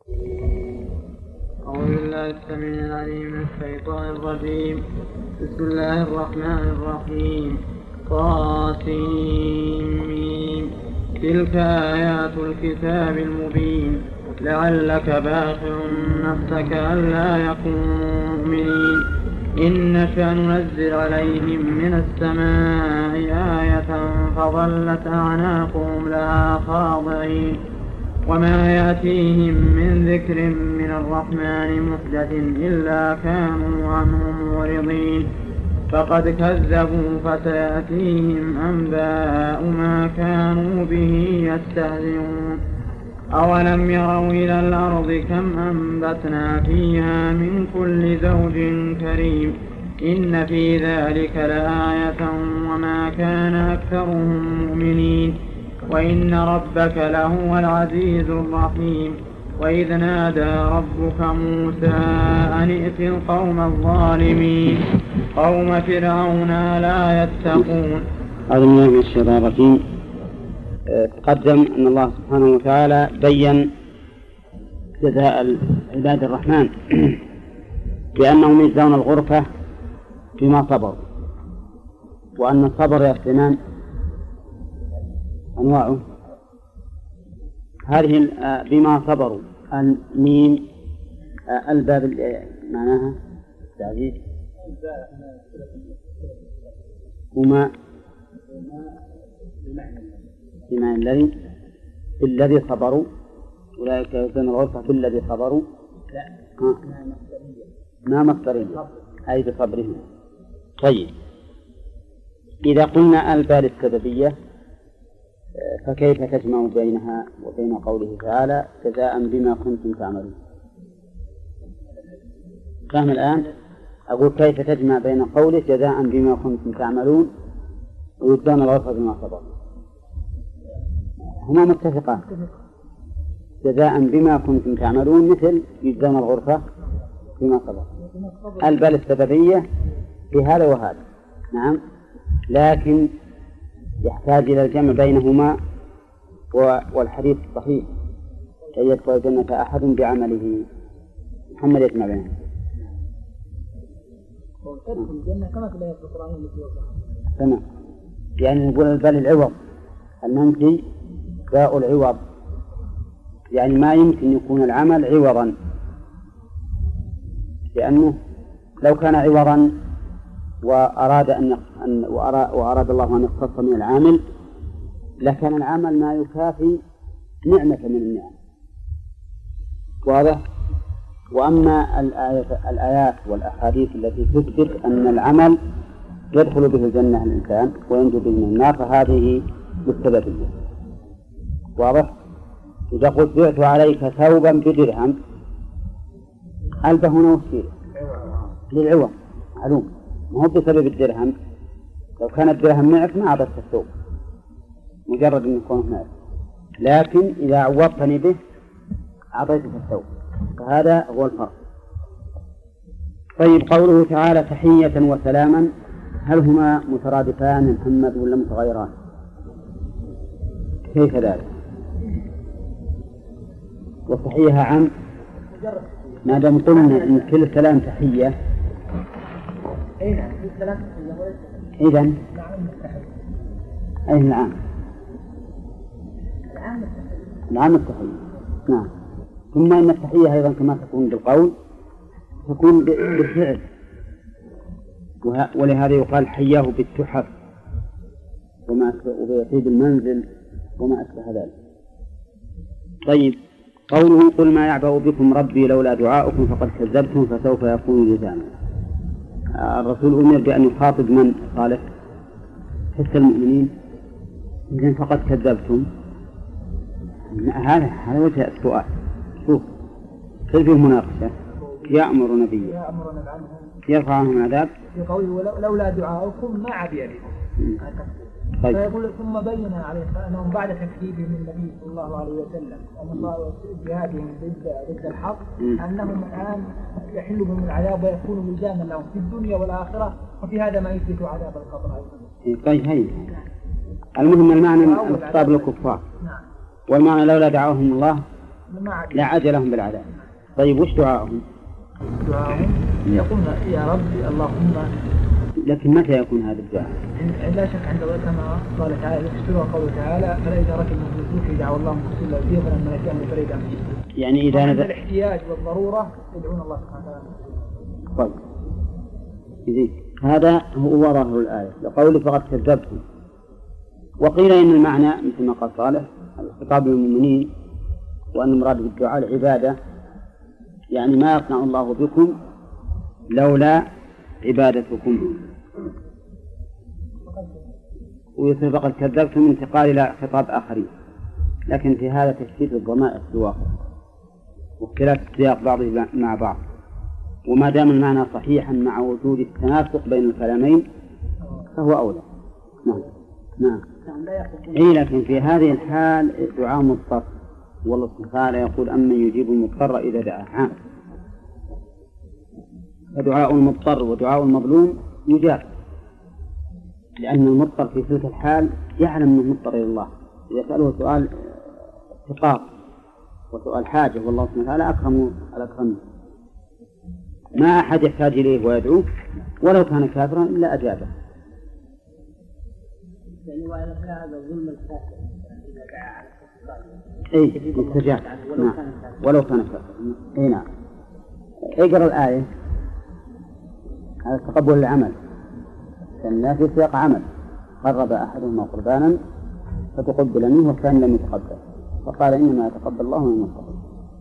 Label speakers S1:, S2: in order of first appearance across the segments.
S1: أعوذ بالله السميع العليم من الشيطان الرجيم. بسم الله الرحمن الرحيم. طاسين. تلك آيات الكتاب المبين. لعلك باخع نفسك ألا يكونوا مؤمنين إن نشأ ننزل عليهم من السماء آية فظلت أعناقهم لها خاضعين وما يأتيهم من ذكر من الرحمن محدث إلا كانوا عنه معرضين فقد كذبوا فسيأتيهم أنباء ما كانوا به يستهزئون أولم يروا إلى الأرض كم أنبتنا فيها من كل زوج كريم إن في ذلك لآية وما كان أكثرهم مؤمنين وإن ربك لهو العزيز الرحيم وإذ نادى ربك موسى أن ائت القوم الظالمين قوم فرعون لا يتقون.
S2: أعوذ بالله من الشيطان الرجيم. تقدم أن الله سبحانه وتعالى بين جزاء عباد الرحمن بأنهم يجزون الغرفة بما صبروا، وأن الصبر يا سليمان أنواعه. هذه بما صبروا الميم الباب معناها تعزيز وما بمعنى الذي صبروا أولئك يجزون الغرفة في الذي صبروا ما مصدرية أي بصبرهم. طيب إذا قلنا البال السببية فكيف تجمع بينها وبين قوله تعالى جزاء بما كنتم تعملون؟ فهم الآن؟ أقول كيف تجمع بين قوله جزاء بما كنتم تعملون ويجزون الغرفة بما صبروا؟ هما متفقان، جزاء بما كنتم تعملون مثل يجزون الغرفة بما صبروا. البال السببية في هذا وهذا نعم، لكن يحتاج إلى الجمع بينهما والحديث صحيح أن يدخل الجنة أحد بعمله. محمد يجمع بينهم. تمام، يعني نقول البال العوض المنفي باء العوض، يعني ما يمكن يكون العمل عوضا، لأنه لو كان عوضا وأراد الله أن يختص من العامل لكان العمل ما يكافي نعمة من النعم. واضح؟ وأما الآيات والأحاديث التي تثبت أن العمل يدخل به الجنة الإنسان وينجو به من النار فهذه بالسببية. واضح؟ إذا قلت بعت عليك ثوبا بدرهم ألبه هنا وشيء للعوض معلوم، ما هو بسبب الدرهم. لو كان الدرهم معك ما عبدت الثوب مجرد أن يكون معك، لكن إذا عوضتني به أعطيتك الثوب، فهذا هو الفرق. طيب قوله تعالى تحية وسلاما هل هما مترادفان محمد ولا متغيران؟ كيف ذلك؟ وتحية عام ما دام قلنا إن كل سلام تحية إذن أي العام التحية نعم. ثم إن التحية أيضا كما تكون بالقول تكون بالفعل، ولهذا يقال حياه بالتحف وبيطيب المنزل وما أشبه ذلك. طيب قوله قل ما يعبأ بكم ربي لولا دعاؤكم فقد كذبتم فسوف يكون لزاما. الرسول أمر بأن يخاطب من صالح حس المؤمنين إذن فقد كذبتم. هذا وجه السؤال. شوف في مناقشة يأمر نبيه يرفع عنهم العذاب
S3: في قوله لولا دعاؤكم ما عبي بكم.
S2: طيب.
S3: فيقول ثم بين عليه أنهم بعد تكذيبهم النبي صلى الله عليه وسلم وجهادهم ضد الحق أنهم الآن يحل بهم العذاب ويكون لزاما لهم في الدنيا والآخرة، وفي هذا ما يثبت عذاب القبر أيضا.
S2: طيب هي المهم المعنى الخطاب للكفار، والمعنى لولا دعاهم الله لا عجل لهم بالعذاب. طيب وش دعاءهم؟
S3: دعاءهم يقولون يا رب اللهم.
S2: لكن متى يكون هذا الدعاء؟
S3: لا شك عند كما قال تعالى يفسرها قوله تعالى فإذا ركبوا في الفلك دعوا الله مخلصين له الدين فلما نجاهم فريدا.
S2: يعني إذا
S3: عند الاحتياج والضرورة يدعون الله سبحانه وتعالى.
S2: طيب هذا هو ظاهر الآية لقوله فقد كذبتم. وقيل إن المعنى مثل ما قال صالح خطاب للمؤمنين وأن المراد بالدعاء العبادة، يعني ما يصنع الله بكم لولا عبادتكم. ويصير فقد كذبتم انتقال إلى خطاب آخرين، لكن في هذا تشتيت الضمائر في الواقع واختلاف سياق بعضه مع بعض. وما دام المعنى صحيحا مع وجود التناسق بين الكلامين فهو أولى. نعم. لكن في هذه الحال دعاء مضطر، والله سبحانه وتعالى يقول أمن يجيب المضطر إذا دعاه. فدعاء المضطر ودعاء المظلوم يجاب، لأن المضطر في تلك الحال يعلم أنه مضطر إلى الله، إذا سأله سؤال افتقار وسؤال حاجة والله سبحانه وتعالى أكرم الأكرمين، ما أحد يحتاج إليه ويدعوه ولو كان كافرا إلا أجابه.
S1: يعني وعلى هذا ظلم الكافر إذا دعا على
S2: يستجاب ولو كان كافرا. نعم. اقرأ الآية على تقبل العمل، كالناس في سياق عمل قرب أحدهما قربانا فتقبل منه والثاني لم يتقبل فقال إنما يتقبل الله من المتقين.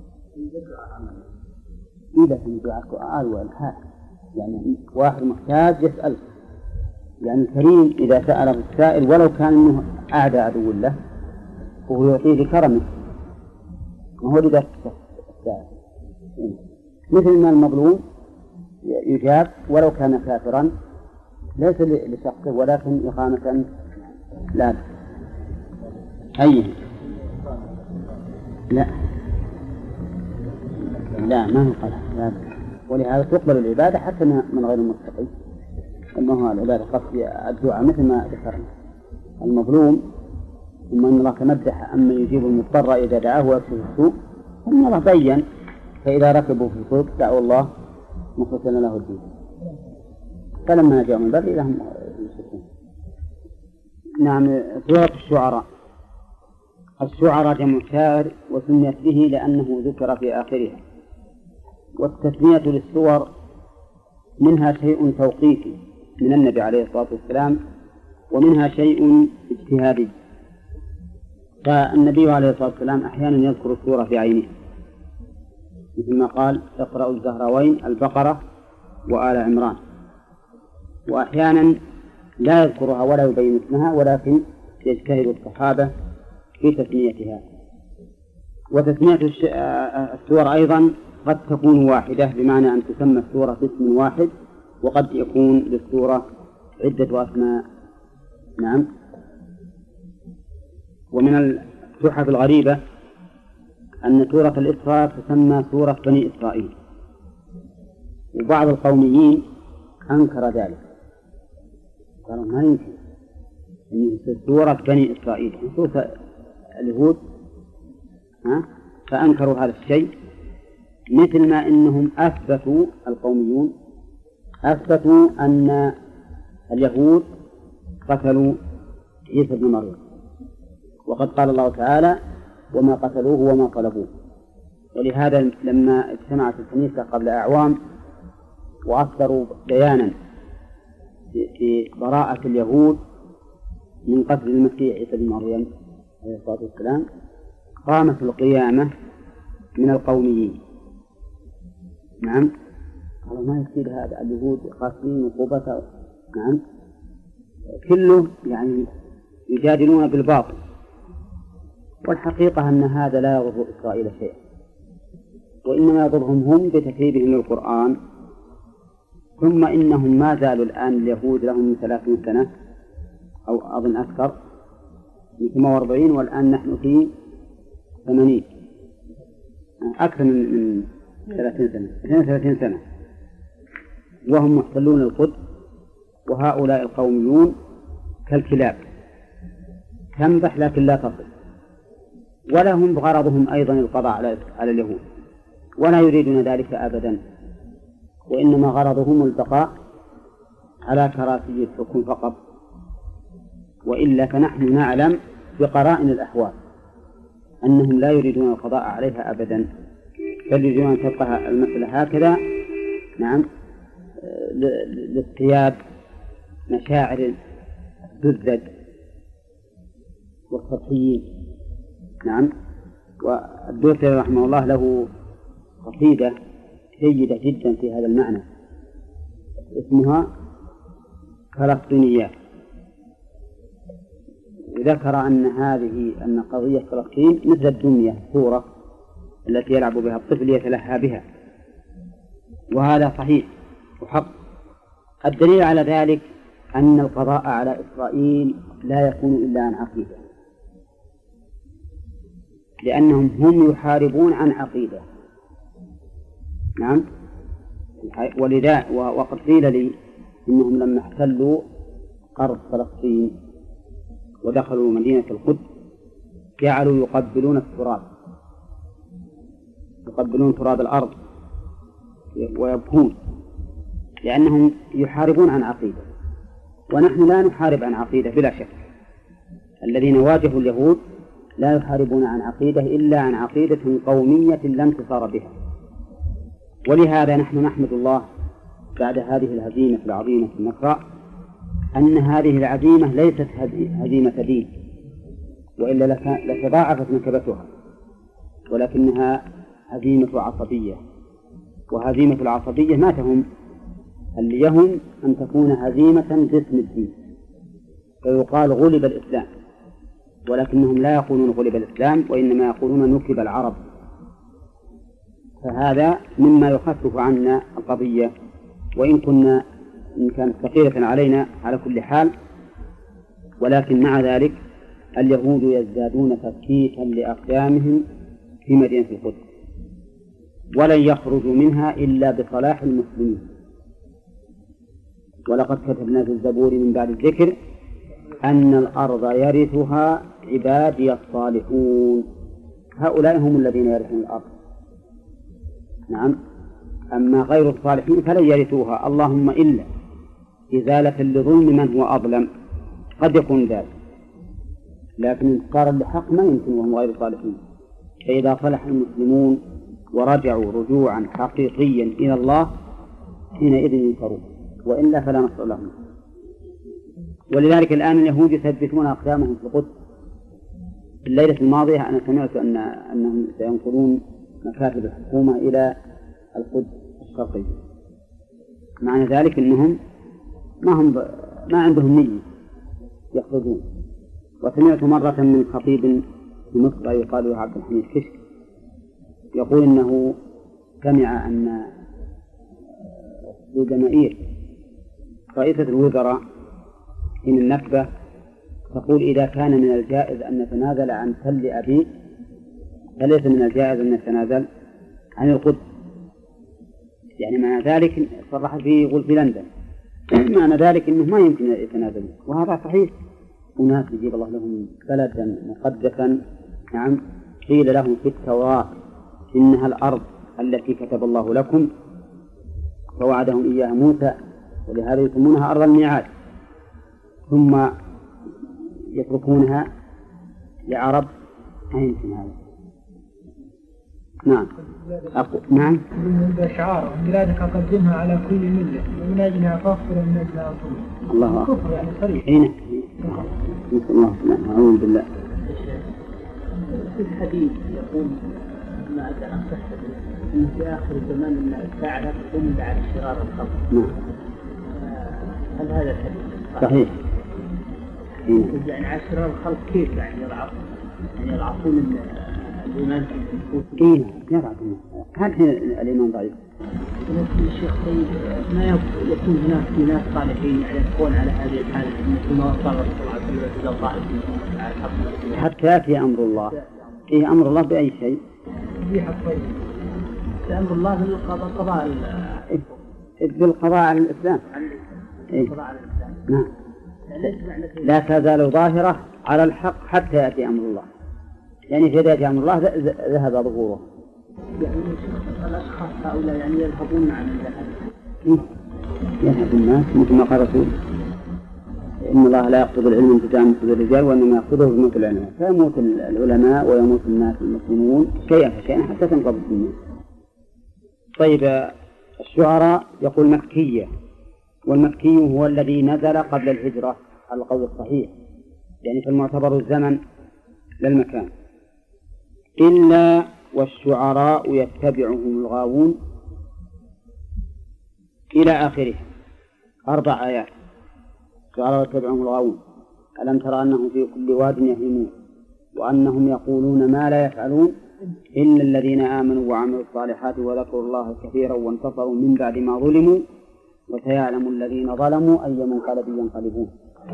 S2: إذا كان دعاء سؤال والحال، يعني واحد محتاج يسأل، يعني الكريم إذا سأله السائل ولو كان إنه أعدى عدو له وهو يعطيه بكرمه، وهو لذلك السائل مثل ما المظلوم يجاب ولو كان كافرا ليس لشخصه ولكن إقامة لا ما هو قلع. ولهذا تقبل العبادة حتى من غير المتقي. أما هو العبادة قصد الدعاء مثل ما ذكرنا المظلوم، ثم أن الله تمدح أما يجيب المضطر إذا دعاه ويكشف السوء، ثم الله بين فإذا ركبوا في الفلك دعوا الله مخلصين له الدين فلما نجاهم من البر إذا هم يشركون. نعم. سورة الشعراء جمع شاعر وسميت به لأنه ذكر في آخرها. والتسمية للسور منها شيء توقيفي من النبي عليه الصلاة والسلام ومنها شيء اجتهادي. فالنبي عليه الصلاة والسلام أحيانا يذكر السورة في عينه مثل ما قال اقرأوا الزهراوين البقرة وآل عمران، وأحيانا لا يذكرها ولا يبين اسمها ولكن يجتهد الصحابة في تسميتها. وتسمية السور أيضا قد تكون واحدة بمعنى أن تسمى السورة باسم واحد، وقد يكون للسورة عدة أسماء. نعم. ومن التحف الغريبة أن سورة الإسراء تسمى سورة بني إسرائيل، وبعض القوميين أنكر ذلك، قالوا ما يمكن أن سورة بني إسرائيل سورة اليهود، فأنكروا هذا الشيء، مثل ما إنهم أثبتوا القوميون أثبتوا أن اليهود قتلوا عيسى بن مريم، وقد قال الله تعالى وما قتلوه وما طلبوه. ولهذا لما اجتمعت الكنيسة قبل أعوام وأصدروا بيانا في براءة اليهود من قتل المسيح عيسى بن مريم عليه الصلاة والسلام، قامت القيامة من القوميين. نعم. قالوا ما يصير هذا، اليهود قاسمين وقوبة. نعم. كله يعني يجادلون بالباطل، والحقيقة أن هذا لا يضر إسرائيل شيئا، وإنما يضرهم هم بتكذيبهم للقرآن. ثم إنهم ما زالوا الآن اليهود لهم من 30 سنة أو أظن أكثر من 48، والآن نحن في 80، أكثر من 30 سنة 32 سنة وهم محتلون القدس. وهؤلاء القوميون كالكلاب تنبح لكن لا تصل، ولهم غرضهم أيضا القضاء على اليهود، ولا يريدون ذلك أبدا، وإنما غرضهم البقاء على كراسي الحكم فقط. وإلا فنحن نعلم بقرائن الأحوال أنهم لا يريدون القضاء عليها أبدا، بل يريدون أن تبقى المسألة هكذا، نعم، لاصطياد مشاعر الزد والسطحيين. نعم. والدوسري رحمه الله له قصيدة جيدة جدا في هذا المعنى اسمها فلسطينيات، ذكر أن قضية فلسطين مثل الدمية الصورة التي يلعب بها الطفل يتلهى بها، وهذا صحيح وحق. الدليل على ذلك أن القضاء على إسرائيل لا يكون إلا عن عقيدة، لأنهم هم يحاربون عن عقيدة. نعم. ولذا وقد قيل لي إنهم لما احتلوا أرض فلسطين ودخلوا مدينة القدس جعلوا يقبلون التراب، يقبلون تراب الأرض ويبكون، لأنهم يحاربون عن عقيدة، ونحن لا نحارب عن عقيدة بلا شك. الذين واجهوا اليهود لا يحاربون عن عقيدة إلا عن عقيدة قومية لا انتصار بها. ولهذا نحن نحمد الله بعد هذه الهزيمة العظيمة في النصراء أن هذه العزيمة ليست هزيمة دين، وإلا لتضاعفت نكبتها، ولكنها هزيمة عصبية. وهزيمة العصبية ما تهم، اللي يهم أن تكون هزيمة باسم الدين، فيقال غلب الإسلام، ولكنهم لا يقولون غلب الإسلام، وإنما يقولون نكب العرب. فهذا مما يخفف عنا القضية، وإن كانت ثقيلة علينا على كل حال، ولكن مع ذلك اليهود يزدادون تفكيكا لأقدامهم في مدينة القدس، ولن يخرجوا منها إلا بصلاح المسلمين. ولقد كتبنا في الزبور من بعد الذكر أن الأرض يرثها عبادي الصالحون، هؤلاء هم الذين يرثون الأرض. نعم. أما غير الصالحين فلن يرثوها، اللهم إلا إزالة لظلم من هو أظلم، قد يكون ذلك، لكن انتصارا لحق ما يمكن وهم غير صالحين. فإذا صلح المسلمون ورجعوا رجوعا حقيقيا إلى الله حينئذ ينصرون، وإلا فلا نصر لهم. ولذلك الآن اليهود يثبتون أقدامهم في القدس. في الليلة الماضية أنا سمعت أنهم سينقلون مكاتب الحكومة إلى القدس الشرقي، معنى ذلك أنهم ما عندهم نية يخرجون. وسمعت مرة من خطيب في مصر يقال له عبد الحميد كشك يقول إنه سمع أن الجماهير رئيسة الوزراء من النكبة تقول إذا كان من الجائز أن نتنازل عن تل أبي فليس من الجائز أن نتنازل عن القدس. يعني معنى ذلك صرح فيه يقول في لندن، معنى ذلك أنه ما يمكن يتنازل، وهذا صحيح. أناس يجيب الله لهم بلدا مقدسا، نعم، قيل لهم في التوراة إنها الأرض التي كتب الله لكم فوعدهم إياها موسى، ولهذا يسمونها أرض الميعاد، ثم يتركونها لعرب. ما يمكن هذا. نعم. نعم.
S3: شعار بلادك أقدمها على كل ملة ومن أجلها فاغفر ومن أجلها أطول.
S2: الله
S3: كفر يعني صريح.
S2: حين نسأل الله السلامة. أعوذ بالله.
S4: في الحديث يقول ما أدري عن صحته إن في آخر الزمان أن الساعة لا تقوم إلا على شرار الخلق.
S2: نعم.
S4: هل هذا الحديث
S2: صحيح؟
S4: يعني على شرار الخلق كيف يعني يضعفون الإيمان في النفوس؟
S2: إيه يضعفون. هل حين الإيمان ضعيف؟
S4: الشيخ طيب ما يكون هناك في ناس صالحين يعني يكون على هذه الحالة مثل ما وصل الرسول عليه الصلاة والسلام على الحق
S2: حتى يأتي أمر الله. إيه أمر الله بأي شيء؟
S4: أمر الله بالقضاء
S2: بالقضاء على الإسلام.
S4: القضاء على الإسلام.
S2: نعم. لا تزال ظاهرة على الحق حتى يأتي أمر الله. يعني في ذات أمر الله ذهب ظهوره.
S4: يعني الأشخاص هؤلاء يعني يذهبون عن الذهب.
S2: يذهب الناس مثل ما قال رسول إن الله لا يقصد العلم انتزاعا مثل الرجال وإنما يقصده بموت العلماء، فيموت العلماء ويموت الناس المسلمون شيئا فشيئا حتى تنقضي الدنيا. طيب الشعراء يقول مكية، والمكي هو الذي نزل قبل الهجرة على القول الصحيح، يعني فالمعتبر الزمن للمكان. إلا والشعراء يتبعهم الغاوون إلى آخره 4 آيات. الشعراء يتبعهم الغاوون ألم ترى أنهم في كل واد يهيمون وأنهم يقولون ما لا يفعلون إلا الذين آمنوا وعملوا الصالحات وذكروا الله كثيرا وانتصروا من بعد ما ظلموا وسيعلم الذين ظلموا أي منقلب ينقلبون.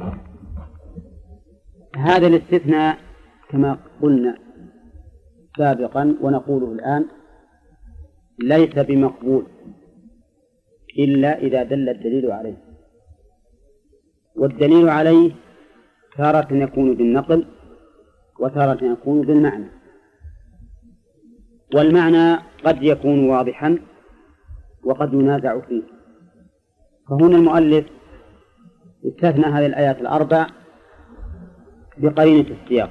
S2: هذا الاستثناء كما قلنا سابقا ونقوله الآن ليس بمقبول إلا إذا دل الدليل عليه، والدليل عليه تارة يكون بالنقل وتارة يكون بالمعنى، والمعنى قد يكون واضحا وقد ينازع فيه. فهنا المؤلف استثنى هذه الآيات 4 بقرينة السياق،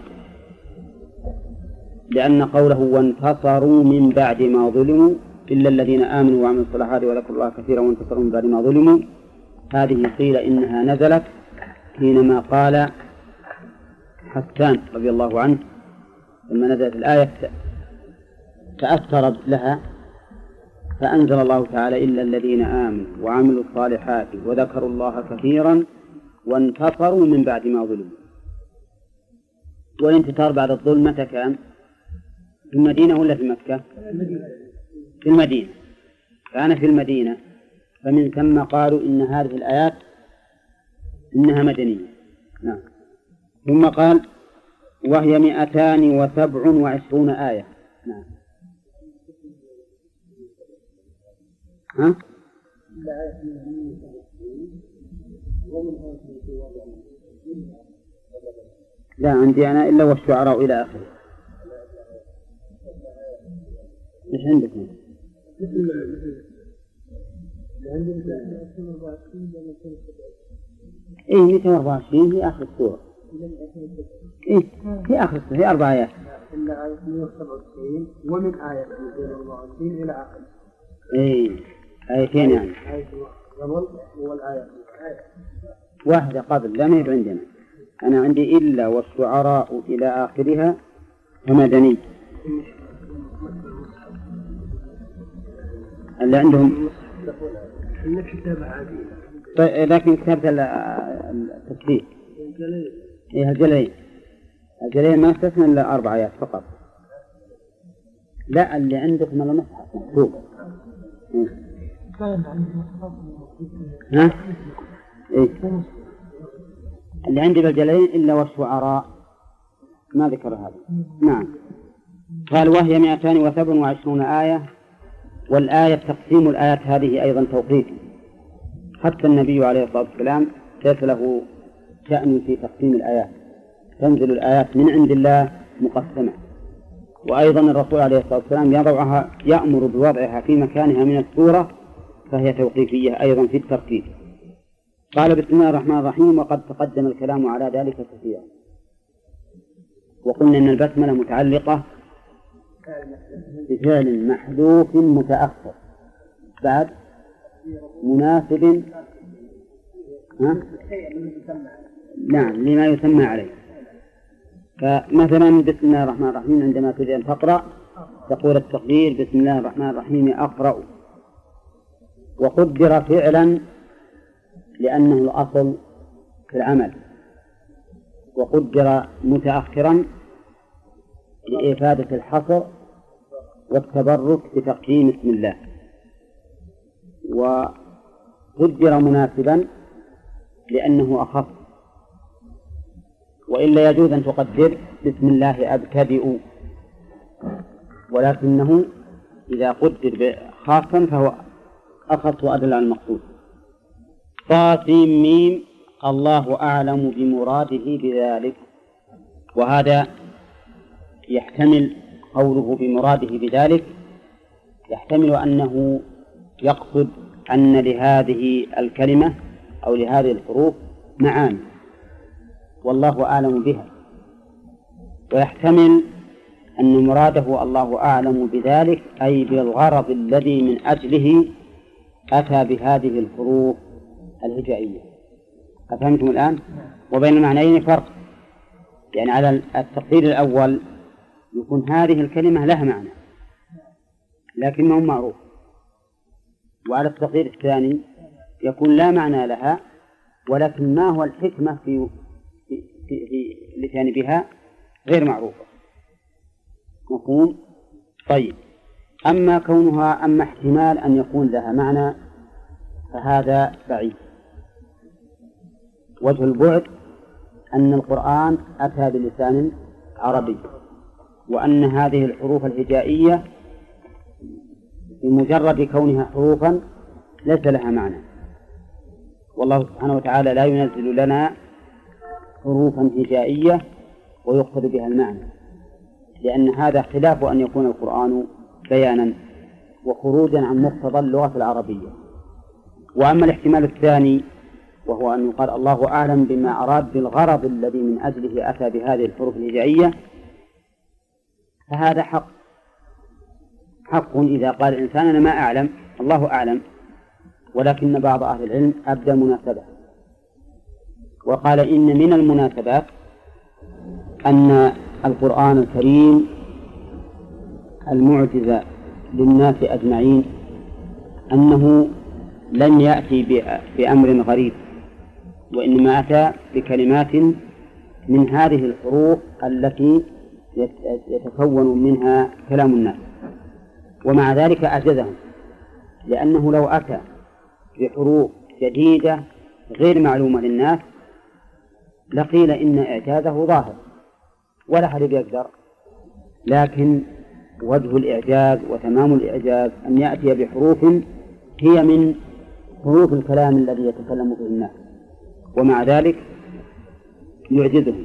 S2: لأن قوله وانتصروا من بعد ما ظلموا إلا الذين آمنوا وعملوا الصالحات وذكروا الله كثيرا وانتصروا من بعد ما ظلموا، هذه قيل إنها نزلت حينما قال حسان رضي الله عنه لما نزلت الآية تأثر لها فأنزل الله تعالى إلا الذين آمنوا وعملوا الصالحات وذكروا الله كثيرا وانتصروا من بعد ما ظلموا. والانتصار بعد الظلم متى كان؟ في المدينة ولا في مكة؟ في المدينة، كان في المدينة، فمن ثم قالوا إن هذه الآيات إنها مدنية. نعم. ثم قال وهي 227 آية. نعم. ها؟ لا عندي أنا إلا والشعراء إلى آخره. إيش عندكم؟ إيه 224 في آخر السورة. إيه في آخر السورة في 4 آيات.
S3: إلا آية 197 ومن آية 224 إلى آخر.
S2: إيه آيتين يعني.
S3: آية قبل والآية
S2: واحدة قبل لا ما يبقى عندنا. أنا عندي إلا والشعراء إلى آخرها ومدني. اللي عندهم طيب لكن كتابة التكفير إيه الجليل ما استثنى إلا 4 آيات فقط. لا اللي عندكم على مصحف مكتوب. ها؟ إيه اللي عندي بالجليل إلا والشعراء ما ذكر هذا. نعم. قال وهي 227 آية، والآية تقسيم الآيات هذه أيضا توقيفي، حتى النبي عليه الصلاة والسلام ليس له شأن في تقسيم الآيات، تنزل الآيات من عند الله مقسمة، وأيضا الرسول عليه الصلاة والسلام يأمر بوضعها في مكانها من السورة، فهي توقيفية أيضا في الترتيب. قال بسم الله الرحمن الرحيم، وقد تقدم الكلام على ذلك كثيرا، وقلنا أن البسملة متعلقة بفعل محذوف متأخر بعد مناسب نعم لما يسمى عليه. فمثلا بسم الله الرحمن الرحيم عندما تريد أن تقرأ تقول التقدير بسم الله الرحمن الرحيم أقرأ، وقدر فعلا لأنه الأصل في العمل، وقدر متأخرا لإفادة الحصر والتبرك بتقديم اسم الله، وقدر مناسبا لأنه أخف، وإلا يجوز أن تقدر بسم الله أبتدئ، ولكنه إذا قدر خاصا فهو أخص وأدل على المقصود. طاسيم ميم الله أعلم بمراده بذلك. وهذا يحتمل قوله بمراده بذلك، يحتمل أنه يقصد أن لهذه الكلمة أو لهذه الحروف معاني والله أعلم بها، ويحتمل أن مراده الله أعلم بذلك أي بالغرض الذي من أجله أتى بهذه الحروف الهجائية. أفهمتم الآن؟ وبين المعنيين فرق، يعني على التقدير الأول يكون هذه الكلمة لها معنى لكنه معروف، وعلى التقدير الثاني يكون لا معنى لها ولكن ما هو الحكمة في الاتيان بها غير معروفة. مفهوم؟ طيب، أما احتمال أن يكون لها معنى فهذا بعيد. وجه البعد أن القرآن أتى بلسان عربي، وأن هذه الحروف الهجائية بمجرد كونها حروفا ليس لها معنى، والله سبحانه وتعالى لا ينزل لنا حروفا هجائية ويقصد بها المعنى، لأن هذا خلاف أن يكون القرآن بيانا وخروجا عن مقتضى اللغة العربية. وأما الاحتمال الثاني وهو أن يقال الله أعلم بما أراد بالغرض الذي من أجله أتى بهذه الحروف الهجائية، فهذا حق إذا قال الإنسان أنا ما أعلم، الله أعلم، ولكن بعض أهل العلم أبدى مناسبة وقال إن من المناسبات أن القرآن الكريم المعجز للناس أجمعين أنه لم يأتي بأمر غريب، وإنما أتى بكلمات من هذه الحروف التي يتكون منها كلام الناس، ومع ذلك أعجزهم، لأنه لو أتى بحروف جديدة غير معلومة للناس لقيل إن إعجازه ظاهر ولا حد يقدر. لكن وجه الإعجاز وتمام الإعجاز أن يأتي بحروف هي من حروف الكلام الذي يتكلم به الناس، ومع ذلك يعجزهم.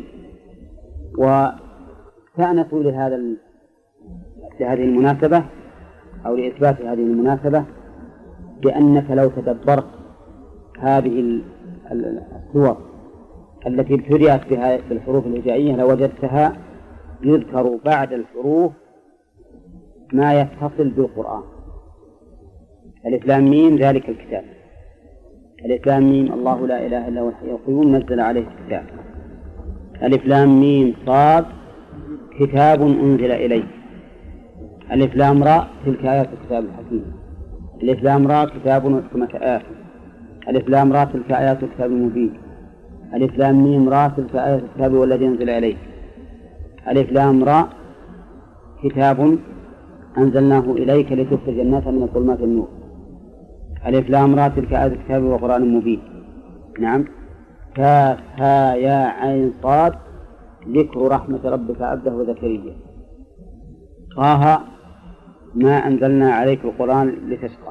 S2: وكانت لهذه المناسبة أو لإثبات هذه المناسبة بأنك لو تدبرت هذه السور التي ابتدأت بها بالحروف الهجائية لوجدتها يذكر بعد الحروف ما يتصل بالقرآن. ألف لام ميم ذلك الكتاب، ألف لام ميم الله لا إله إلا هو الحي القيوم نزل عليه الكتاب، ألف لام ميم صاد كتاب أنزل إليه، ألف لام راء تلك آيات الكتاب الحكيم، ألف لام راء كتاب وحكمة آيات، ألف لام راء تلك آيات الكتاب المبين، ألف لام ميم راء تلك آيات الكتاب والذي أنزل إليه، ألف لام راء كتاب أنزلناه إليك لتخرج الناس من الظلمات النور، ألف لام راء تلك آيات الكتاب وقرآن مبين. نعم. كاف ها يا عين صاد ذكر رحمة ربك عبده زكريا. طه ما أنزلنا عليك القرآن لتشقى.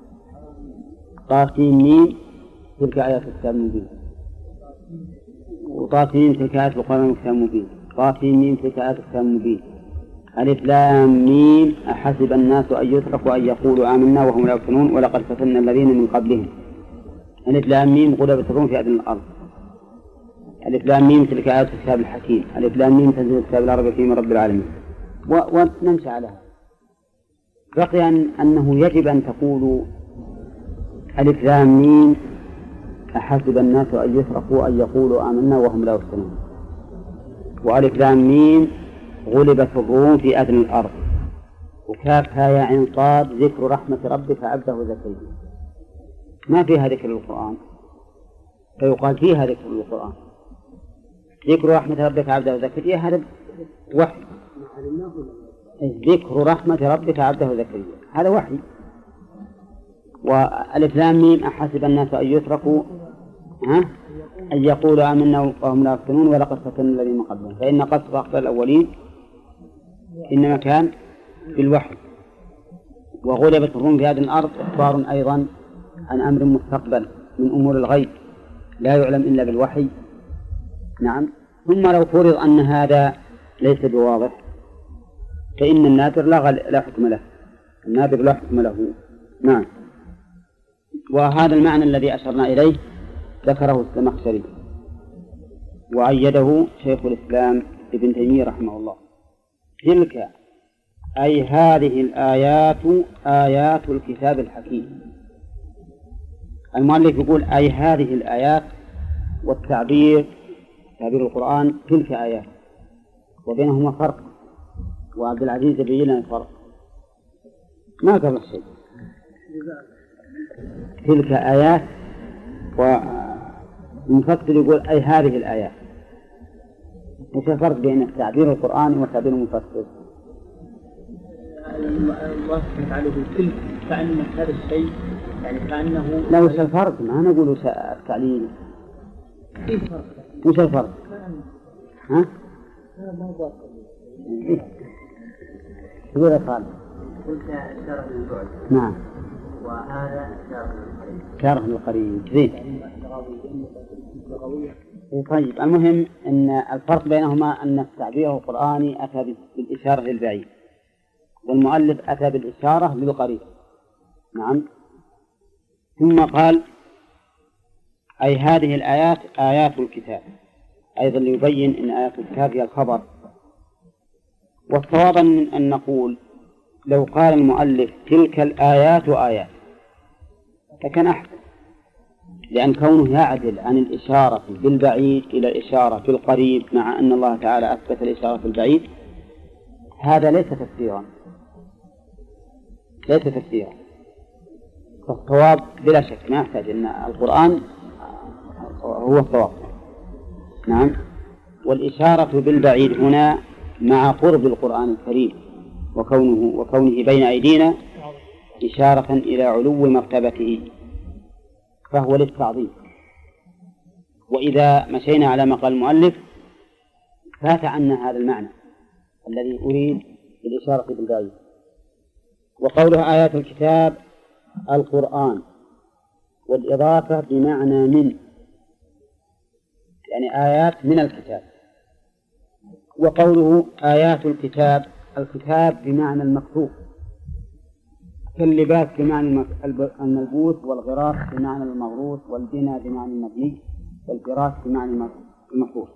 S2: طاسين ميم تلك آيات الكتاب المبين، وطاسين تلك آيات القرآن الكتاب المبين، طاسين ميم تلك آيات الكتاب المبين. ألف لام ميم أحسب الناس أن يتركوا أن يقولوا آمنا وهم لا يفتنون ولقد فتنا الذين من قبلهم. ألف لام ميم غلبت الروم في أدنى الأرض. ألف لام ميم تلك آيات الكتاب الحكيم. ألف لام ميم تنزيل الكتاب لا ريب فيه من رب العالمين. ونمشي عليها. بقي أنه يجب أن تقولوا ألف لام ميم أحسب الناس أن يتركوا أن يقولوا آمنا وهم لا يفتنون، وألف لام ميم غلبت الروم في أدنى الأرض، وكاف ها يا عين صاد ذكر رحمة ربك عبده زكريا. ما فيها ذكر القرآن، فيقال فيها ذكر القرآن. ذكر رحمة ربك عبده زكريا هذا وحي، ذكر رحمة ربك عبده زكريا هذا وحي. وألف لام ميم أحسب الناس أن يتركوا أن يقولوا آمنا وهم لا يفتنون ولقد فتنا الذين من قبلهم، فإن قصد أخبار الأولين إنما كان بالوحي. وغلبت الروم في هذه الأرض إخبار أيضا عن أمر مستقبل من أمور الغيب لا يعلم إلا بالوحي. نعم. ثم لو فرض أن هذا ليس بواضح فإن النادر لا حكم له، النادر لا حكم له. نعم. وهذا المعنى الذي أشرنا إليه ذكره الزمخشري وأيده شيخ الإسلام ابن تيمية رحمه الله. تلك أي هذه الآيات آيات الكتاب الحكيم. المؤلف يقول أي هذه الآيات، والتعبير تعبير القرآن تلك آيات، وبينهما فرق، وعبد العزيز يبين لنا الفرق. ما قال شيء. تلك آيات، والمفسر يقول أي هذه الآيات. وش الفرق بين التعبير القرآني والتعبير المفسر؟
S4: الله سبحانه وتعالى يقول تلك كأن هذا الشيء يعني كأنه
S2: لا. وش الفرق؟ ما نقول التعليل.
S4: كيف فرق؟
S2: وش الفرق؟ ها؟ تقول أفعال.
S4: قلت إشارة للبعد.
S2: نعم.
S4: وهذا إشارة للقريب.
S2: إشارة للقريب. زين. طيب، المهم أن الفرق بينهما أن التعبير القرآني أتى بالإشارة للبعيد، والمؤلف أتى بالإشارة للقريب. نعم. ثم قال أي هذه الآيات آيات الكتاب، أيضا ليبين أن آيات الكتاب هي الخبر. والصواب أن نقول لو قال المؤلف تلك الآيات آيات فكان أحسن، لأن كونه يعدل عن الإشارة بالبعيد إلى الإشارة في القريب، مع أن الله تعالى أثبت الإشارة في البعيد، هذا ليس تفسيرا، ليس تفسيرا. فالصواب بلا شك ما يحتاج أن القرآن هو الصواب. نعم. والإشارة بالبعيد هنا مع قرب القرآن الكريم وكونه بين أيدينا إشارة إلى علو مرتبته، فهو للتعظيم. وإذا مشينا على ما قال المؤلف فات عنا هذا المعنى الذي أريد بالإشارة بالبعيد. وقولها آيات الكتاب القرآن، والإضافة بمعنى من، يعني آيات من الكتاب. وقوله آيات الكتاب، الكتاب بمعنى المكتوب، كاللباس بمعنى الملبوس، والغراس بمعنى المغروس، والبناء بمعنى المبني، والفراش بمعنى المفروش.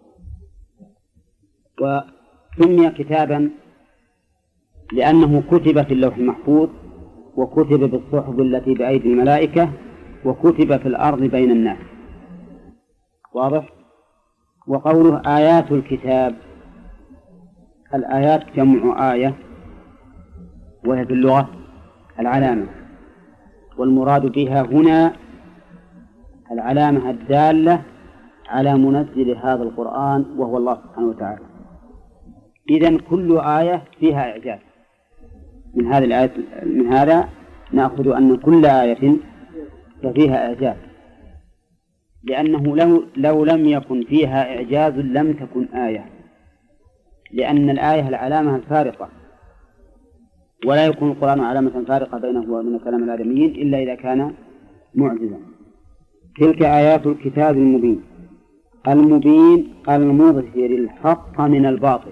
S2: وسمي كتابا لأنه كتب في اللوح المحفوظ، وكتب بالصحف التي بأيدي الملائكة، وكتب في الأرض بين الناس. واضح؟ وقوله آيات الكتاب، الآيات جمع آية، وهي في اللغة العلامة، والمراد بها هنا العلامة الدالة على منزل هذا القرآن وهو الله سبحانه وتعالى. إذن كل آية فيها إعجاز. من هذه الآية، من هذا نأخذ أن كل آية فيها إعجاز، لأنه لو لم يكن فيها إعجاز لم تكن آية، لأن الآية العلامة الفارقة، ولا يكون القرآن علامة فارقة بينه وبين كلام الآدميين إلا إذا كان معجزا. تلك آيات الكتاب المبين، المبين المظهر الحق من الباطل.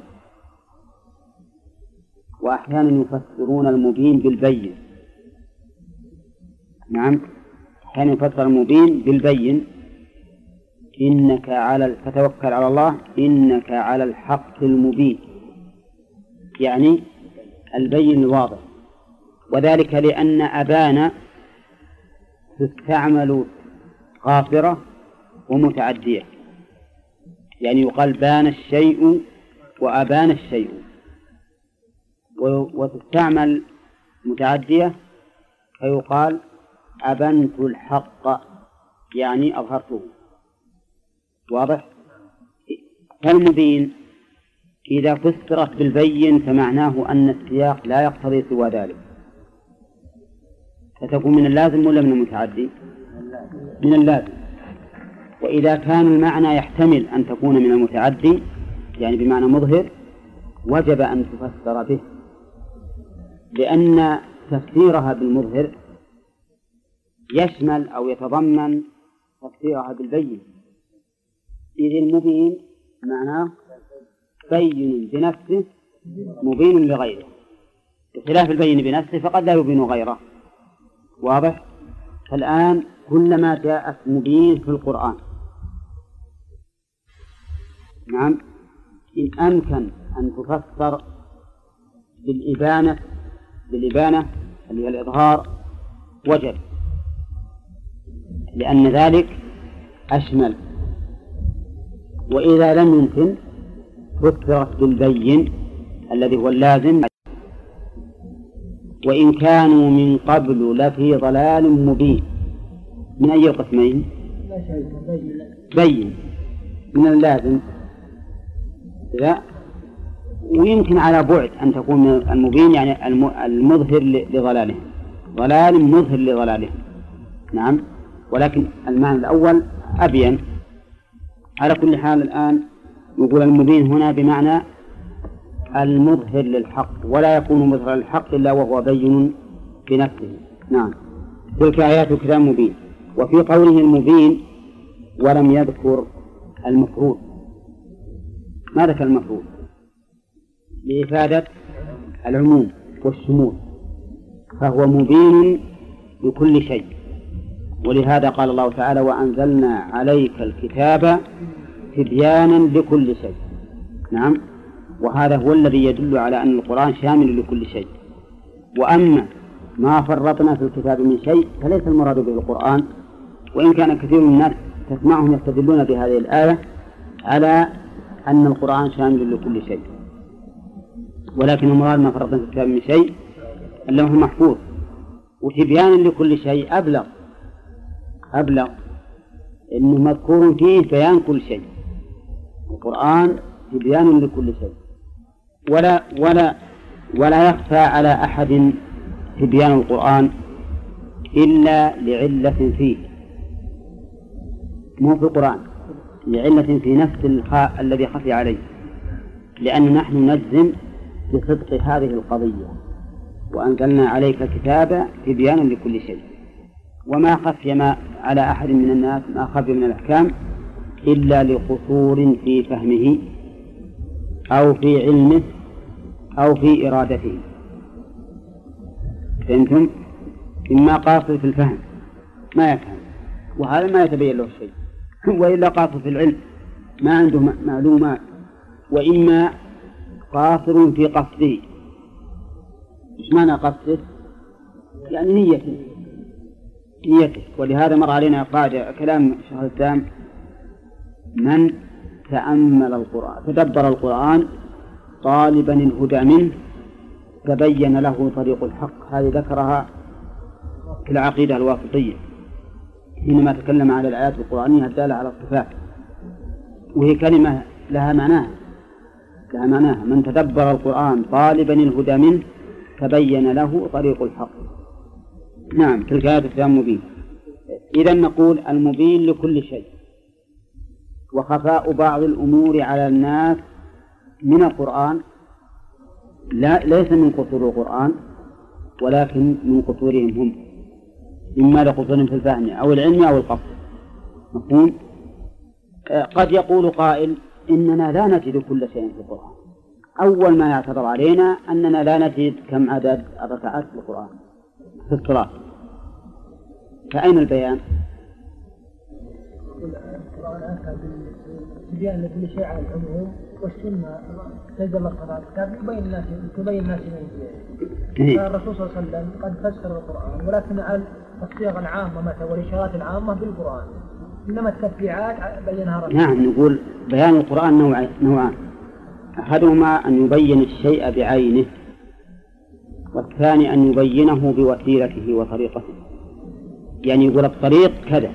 S2: وأحيانا يفسرون المبين بالبين. نعم، أحيانا يفسر المبين بالبين، إنك فتوكل على الله إنك على الحق المبين، يعني البين الواضح. وذلك لأن أبان تستعمل قاصرة ومتعدية، يعني يقال بان الشيء وأبان الشيء، وتستعمل متعدية فيقال أبنت الحق، يعني أظهرته. واضح؟ فالمبين إذا فسرت بالبين فمعناه أن السياق لا يقتضي سوى ذلك، فتكون من اللازم ولا من المتعدي؟ من اللازم. وإذا كان المعنى يحتمل أن تكون من المتعدي، يعني بمعنى مظهر، وجب أن تفسر به، لأن تفسيرها بالمظهر يشمل أو يتضمن تفسيرها بالبين، إذ المبين معناه بين بنفسه مبين لغيره، بخلاف البين بنفسه فقد لا يبين غيره. واضح؟ فالآن كلما جاءت مبين في القرآن، نعم، إن أمكن أن تفسر بالإبانة اللي هي الإظهار وجب، لأن ذلك أشمل. وإذا لم يمكن فسرت بالبين الذي هو اللازم. وإن كانوا من قبل لفي ضلال مبين، من أي القسمين؟ بين من اللازم، لا، ويمكن على بعد أن تكون المبين يعني المظهر لضلاله، ضلال مظهر لضلاله، نعم، ولكن المعنى الأول أبين. على كل حال الآن نقول المبين هنا بمعنى المظهر للحق، ولا يكون مظهر للحق إلا وهو بين بنفسه. نعم، تلك آيات كتاب مبين. وفي قوله المبين ولم يذكر المفروض، ما ذكر المفروض لإفادة العموم والشمول، فهو مبين لكل شيء. ولهذا قال الله تعالى وأنزلنا عليك الكتاب تبيانا لكل شيء. نعم، وهذا هو الذي يدل على أن القرآن شامل لكل شيء. وأما ما فرطنا في الكتاب من شيء فليس المراد به القرآن، وإن كان كثير من الناس تسمعهم يستدلون بهذه الآية على أن القرآن شامل لكل شيء، ولكن المراد ما فرطنا في الكتاب من شيء اللوح المحفوظ. وتبيانا لكل شيء أبلغ إنه مذكور فيه بيان كل شيء. القرآن تبيان لكل شيء، ولا يخفى على أحد تبيان القرآن إلا لعلة فيه، مو في القرآن، لعلة في نفس الذي خفي عليه، لأن نحن نجزم بصدق هذه القضية وأنزلنا عليك الكتاب تبيانا لكل شيء. وما خفي ما على أحد من الناس ما خفي من الأحكام إلا لقصور في فهمه أو في علمه أو في إرادته. فهمتم؟ إما قاصر في الفهم ما يفهم وهذا ما يتبين له شيء، وإلا قاصر في العلم ما عنده معلومات، وإما قاصر في قصده. إيش معنى قصده؟ يعني نيته. ولهذا مر علينا قاعدة كلام شيخ الإسلام: من تأمل القرآن تدبر القرآن طالبا الهدى منه تبين له طريق الحق. هذه ذكرها في العقيدة الواسطية حينما تكلم على الآيات القرآنية الدالة على الصفات، وهي كلمة لها معناها من تدبر القرآن طالبا الهدى منه تبين له طريق الحق. نعم، تلك آيات كتاب مبين. إذا نقول المبين لكل شيء. وخفاء بعض الأمور على الناس من القرآن ليس من قصور القرآن، ولكن من قصورهم هم، إما لقصورهم في الفهم أو العلم أو القصد. مفهوم؟ قد يقول قائل إننا لا نجد كل شيء في القرآن. أول ما يعتبر علينا أننا لا نجد كم عدد الركعات في القرآن في الصلاة، فأين البيان؟
S3: القرآن أتى بالبيان لكل شيء على العموم، والسنة تنزل القرآن تبين الناس من فيه. الرسول صلى الله عليه وسلم قد فسر القرآن، ولكن الصيغ العامة مثلا والإشارات العامة بالقرآن، إنما التفريعات بينها رسول.
S2: نعم، نقول بيان القرآن نوعان: أحدهما أن يبين الشيء بعينه، والثاني أن يبينه بوسيلته وطريقته. يعني يقول الطريق كذا،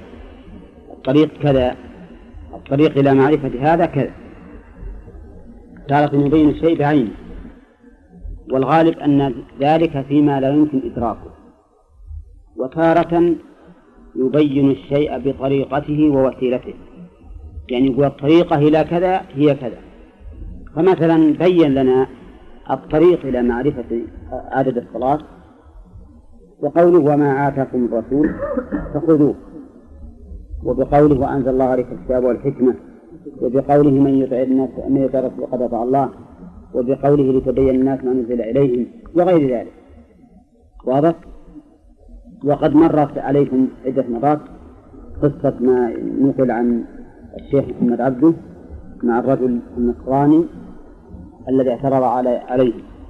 S2: الطريق إلى معرفة هذا كذا. تارة يبين الشيء بعينه، والغالب أن ذلك فيما لا يمكن إدراكه، وتارة يبين الشيء بطريقته ووسيلته. يعني يقول الطريقة إلى كذا هي كذا. فمثلا بين لنا الطريق إلى معرفة عدد الصلاة بقوله وما آتاكم الرسول فخذوه، وبقوله وأنزل الله عليك الكتاب والحكمة، وبقوله من يطع الرسول فقد أطاع الله، وبقوله لتبين الناس ما نزل إليهم وغير ذلك. واضح؟ وقد مرت عليكم عدة مرات قصة ما نقل عن الشيخ محمد عبده مع الرجل النصراني الذي اعترض عليه،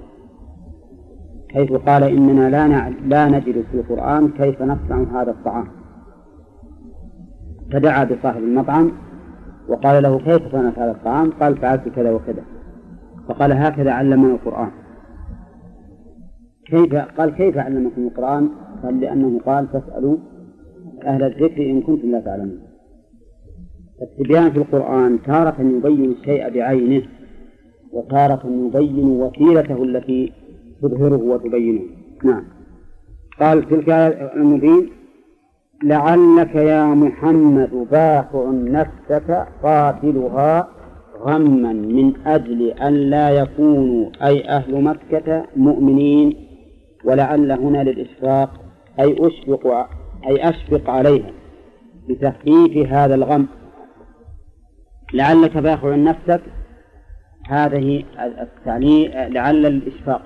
S2: حيث قال إننا لا نجد في القرآن كيف نصنع هذا الطعام، فدعا بصاحب المطعم وقال له كيف صنعت هذا الطعام؟ قال فعلت كذا وكذا. فقال هكذا علمنا القرآن. قال كيف علمكم القرآن؟ قال لأنه قال فاسألوا أهل الذكر إن كنتم لا تعلمون. التبيان في القرآن تارة يبين الشيء بعينه، وتارة يبين وسيلته التي تظهره وتبينه. نعم. قال تلك المبين لعلك يا محمد باخع نفسك قاتلها غما من أجل أن لا يكونوا أي أهل مكة مؤمنين، ولعل هنا للإشفاق أي أشفق عليها بتخفيف هذا الغم. لعلك باخع نفسك هذه التعليل لعل للإشفاق،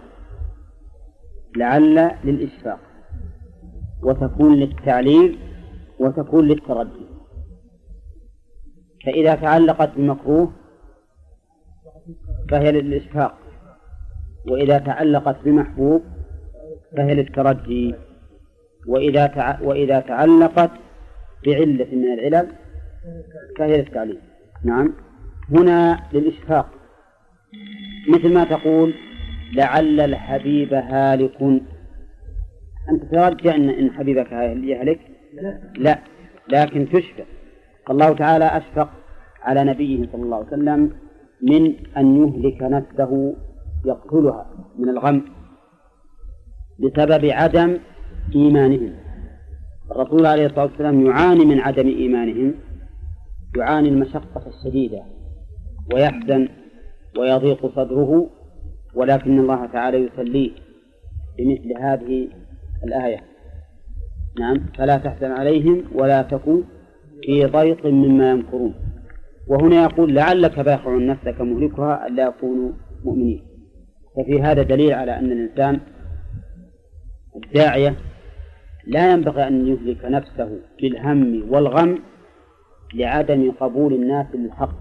S2: لعل للإشفاق، وتكون للتعليل وتكون للتردي. فإذا تعلقت بمكروه فهي للإشفاق، وإذا تعلقت بمحبوب فهي للترجي، وإذا تعلقت بعلة من العلل فهي للتعليل. نعم. هنا للإشفاق، مثل ما تقول لعل الحبيب هالك، أنت ترجع إن حبيبك يهلك؟ لا، لكن تشفق. الله تعالى أشفق على نبيه صلى الله عليه وسلم من أن يهلك نفسه يقتلها من الغم بسبب عدم إيمانهم. الرسول عليه الصلاة والسلام يعاني من عدم إيمانهم، يعاني المشقة الشديدة ويحزن ويضيق صدره، ولكن الله تعالى يسليه بمثل هذه الآية. نعم. فلا تحزن عليهم ولا تكن في ضيق مما يمكرون. وهنا يقول لعلك باخع نفسك مهلكها ألا يكونوا مؤمنين. ففي هذا دليل على أن الإنسان الداعية لا ينبغي أن يهلك نفسه بالهم والغم لعدم قبول الناس للحق،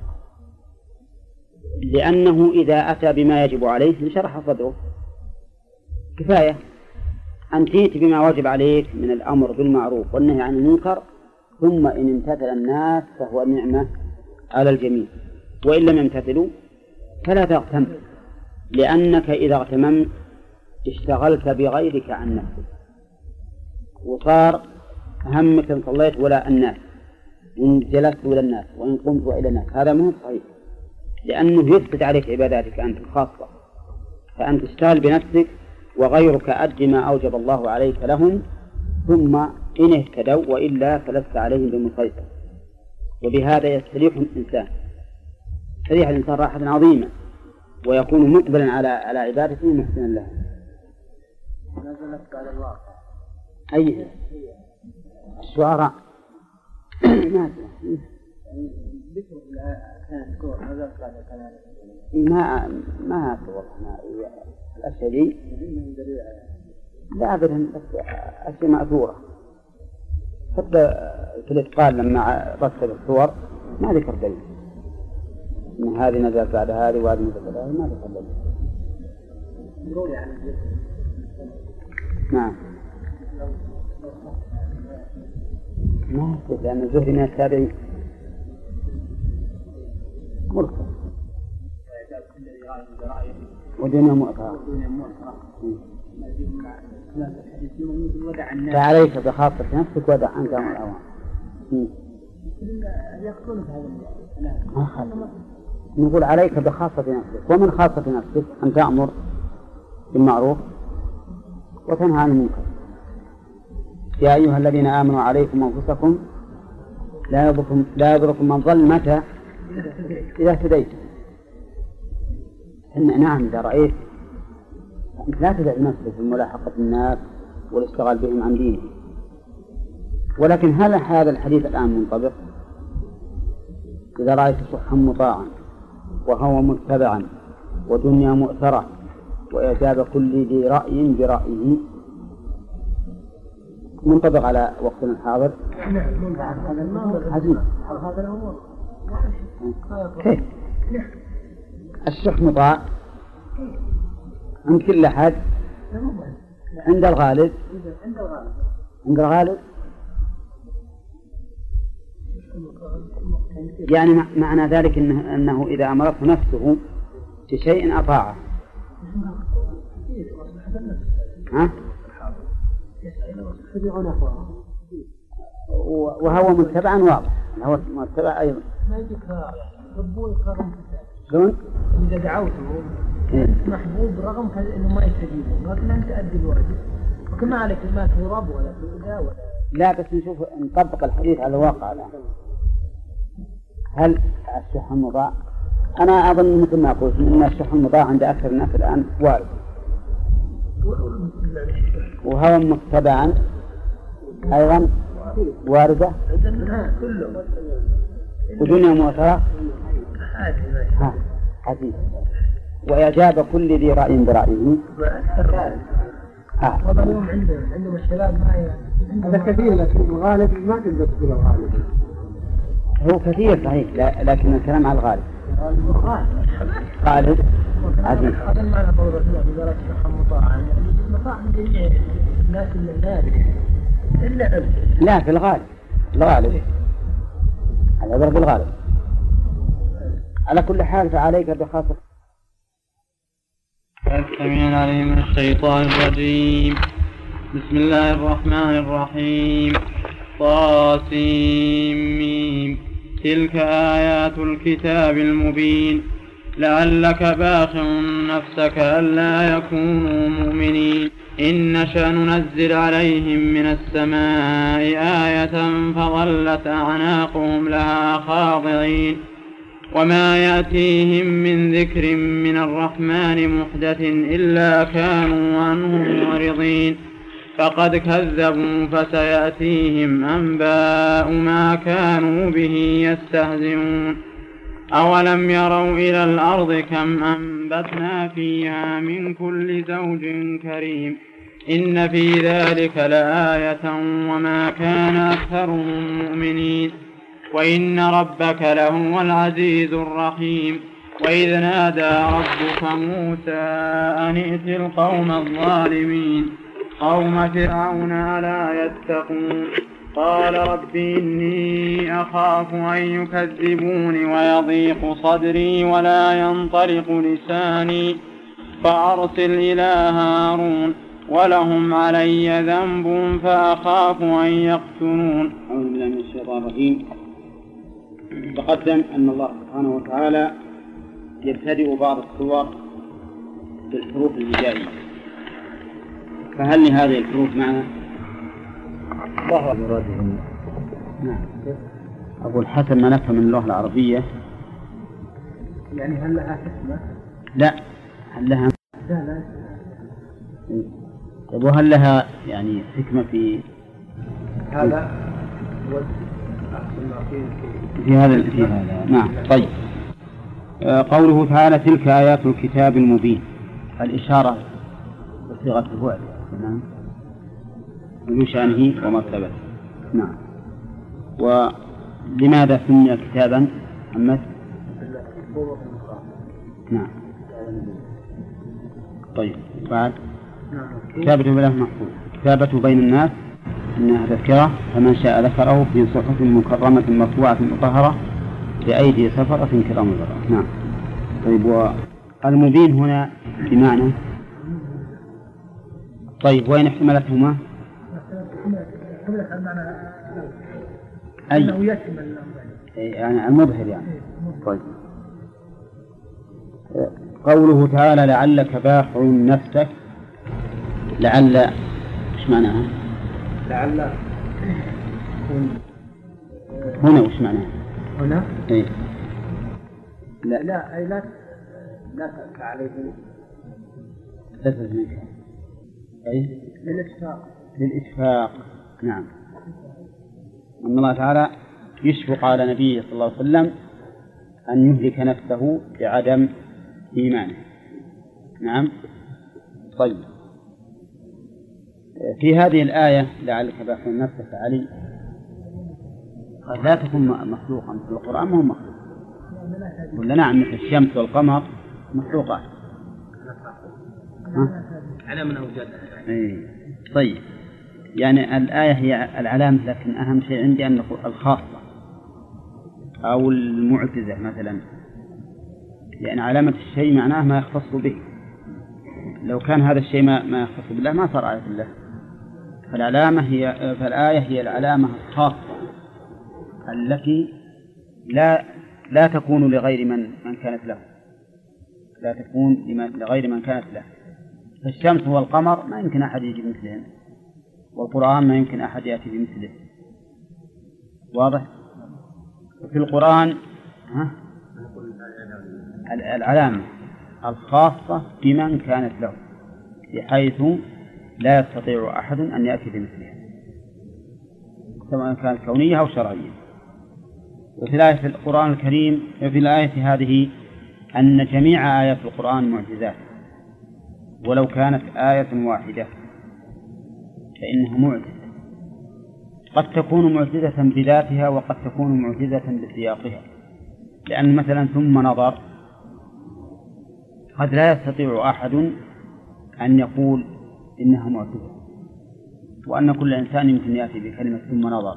S2: لأنه إذا أتى بما يجب عليه انشرح صدره. كفاية أن تأتي بما واجب عليك من الأمر بالمعروف والنهي عن المنكر، ثم إن امتثل الناس فهو نعمة على الجميع، وإن لم يمتثلوا فلا تغتم، لأنك إذا اغتممت اشتغلت بغيرك عن نفسك، وصار همك إن صليت ولا الناس، إن جلست ولا الناس، وإن قمت وإلى الناس. هذا مو صحيح، لأنه يفسد عليك عباداتك أنت الخاصة. فأنت تشتغل بنفسك وغيرك أد ما أوجب الله عليك لهم، ثم إن اهتدوا وإلا فلست عليهم بمسيطر. وبهذا يستريح الإنسان، يستريح الإنسان راحة عظيمة، ويكون مقبلا على عبادته محسنا لها.
S4: نزلت بعد الواقع.
S2: أي الشعراء ما
S4: ذكر الكون نزلت بعد
S2: ما توضح الأشياء دي لا أبدا، بس أشياء مأثورة. حتى في الإتقان لما رتب الصور ما ذكر دليل إن هذه نزلت بعد هذه وهذه نزلت بعد هذه، ما ذكر دليل. نعم. ما أثبت، لأن الزهري من التابعين مرسل ودنيا مؤثرة. فعليك بخاصة نفسك ودع عنك أمر الأوان. نقول عليك بخاصة نفسك، ومن خاصة نفسك أن تأمر بالمعروف وتنهى عن المنكر. يا أيها الذين آمنوا عليكم أنفسكم لا يضركم من ضل متى إذا اهتديتم. نعم، إذا رأيت أنت لا تدع نفسك في ملاحقة الناس والاشتغال بهم عن دينهم. ولكن هل هذا الحديث الآن منطبق؟ إذا رأيت شحا مطاعا وهوى متبعا ودنيا مؤثرة وإعجاب كل ذي رأي برأيه منطبق على وقتنا الحاضر. عجيب. كيف الشح مطاع عند كل أحد عند الغالب يعني معنى ذلك أنه إذا أمرته نفسه بشيء أطاعه. ها؟ وهو متبعا واضح، هو متبع أيضا.
S3: ما يذكر قبول كرم
S2: شلون؟
S3: إذا دعوته محبوب رغم إنه ما يستجيب، لكن أنت تؤدي الواجب، وكما عليك ما تغرب ولا تؤذى ولا.
S2: لا بس نشوف نطبق الحديث على الواقع الآن. هل الشح المضاع؟ أنا أظن مثل ما قلت إن الشح المضاع عند أكثر الناس الآن وارد، وهو متبعا أيضا واردة، ودنيا مؤثرة حديث، وإعجاب كل ذي رأي برأيه.
S3: والله اليوم عندهم الشباب ما
S1: هذا كثير، لكن الغالب ما تقدر تقول الغالب.
S2: هو كثير صحيح، لكن الكلام على الغالب. غالب عزيز.
S3: هذا المعنى قول رسول الله في ذلك الشح مطاعا، مطاع من جميع الناس اللي النادر إلا
S2: لا في الغالب العبرة بالغالب. على كل حال فعليك بخاطر.
S1: السميع العليم من الشيطان الرجيم. بسم الله الرحمن الرحيم. طاسيم. تلك آيات الكتاب المبين. لعلك باخع نفسك ألا يكونوا مؤمنين. إن نشأ ننزل عليهم من السماء آية فظلت أعناقهم لها خاضعين. وما يأتيهم من ذكر من الرحمن محدث إلا كانوا عنه معرضين. فقد كذبوا فسيأتيهم أنباء ما كانوا به يستهزئون. أولم يروا إلى الأرض كم أنبتنا فيها من كل زوج كريم. إن في ذلك لآية وما كان أكثرهم مؤمنين. وإن ربك لهو العزيز الرحيم. وإذ نادى ربك موسى أن ائت القوم الظالمين قوم فرعون ألا يتقون. قال رب إني أخاف أن يكذبون ويضيق صدري ولا ينطلق لساني فأرسل إلى هارون ولهم علي ذنب فأخاف أن يقتلون.
S2: أعوذ بالله من الشيطان الرجيم. تقدم أن الله سبحانه وتعالى يبتدئ بعض السور بالحروف الهجائية، فهل لهذه الحروف معنى؟ الله أكبر. نعم. أقول حسب ما نفهم من اللغة العربية
S3: يعني هل لها حكمة؟
S2: لا، هل لها
S3: لا.
S2: طيب وهل لها يعني حكمة في
S3: هذا
S2: في هذا نعم. طيب قوله تعالى تلك آيات الكتاب المبين، الإشارة بصيغة الفعل. نعم. ذو شأنه ومرتبته. نعم. ولماذا سمي كتابا محمد؟ نعم. طيب بعد كتابته بلا محفوظ، كتابته بين الناس إنها تذكرة فمن شاء ذكره في صحف مكرمة مرفوعة مطهرة بأيدي سفرة كرام بررة. نعم. طيب والمبين هنا بمعنى طيب وين احتملتهما؟ أي يعني المظهر يعني. طيب قوله تعالى لعلك باخع نفسك، لعل ايش معناها؟
S3: لعل
S2: هنا وش معناها؟
S3: هنا
S2: إيه؟
S3: لا أي لا تأتى عليه
S2: لا تزيد أي للإشفاق. نعم. أن الله تعالى يشفق على نبيه صلى الله عليه وسلم أن يهلك نفسه بعدم إيمانه، نعم. طيب، في هذه الآية لعلك باخع نفسك علي قد لا تكون مخلوقا مثل القرآن، ما هو مخلوق. ولا نعم، مثل الشمس والقمر مخلوقات
S4: على من أوجد.
S2: طيب، يعني الآية هي العلامة، لكن أهم شيء عندي أن نقول الخاصة أو المعجزة مثلا، لأن علامة الشيء معناه ما يختص به. لو كان هذا الشيء ما يختص بالله ما صار آية الله. فالآية هي العلامة الخاصة التي لا تكون لغير من كانت له، لا تكون لغير من كانت له. فالشمس والقمر ما يمكن أحد يجي مثلهم، والقرآن ما يمكن أحد يأتي بمثله. واضح؟ وفي القرآن العلامة الخاصة بمن كانت له، بحيث لا يستطيع أحد أن يأتي بمثلها، سواء كانت كونية أو شرعية. وفي الآية القرآن الكريم، في الآية هذه أن جميع آيات القرآن معجزات، ولو كانت آية واحدة فإنها معجزة، قد تكون معجزة بذاتها وقد تكون معجزة بسياقها. لأن مثلا ثم نظر قد لا يستطيع أحد أن يقول إنها معجزة، وأن كل إنسان يمكن يأتي بكلمة ثم نظر،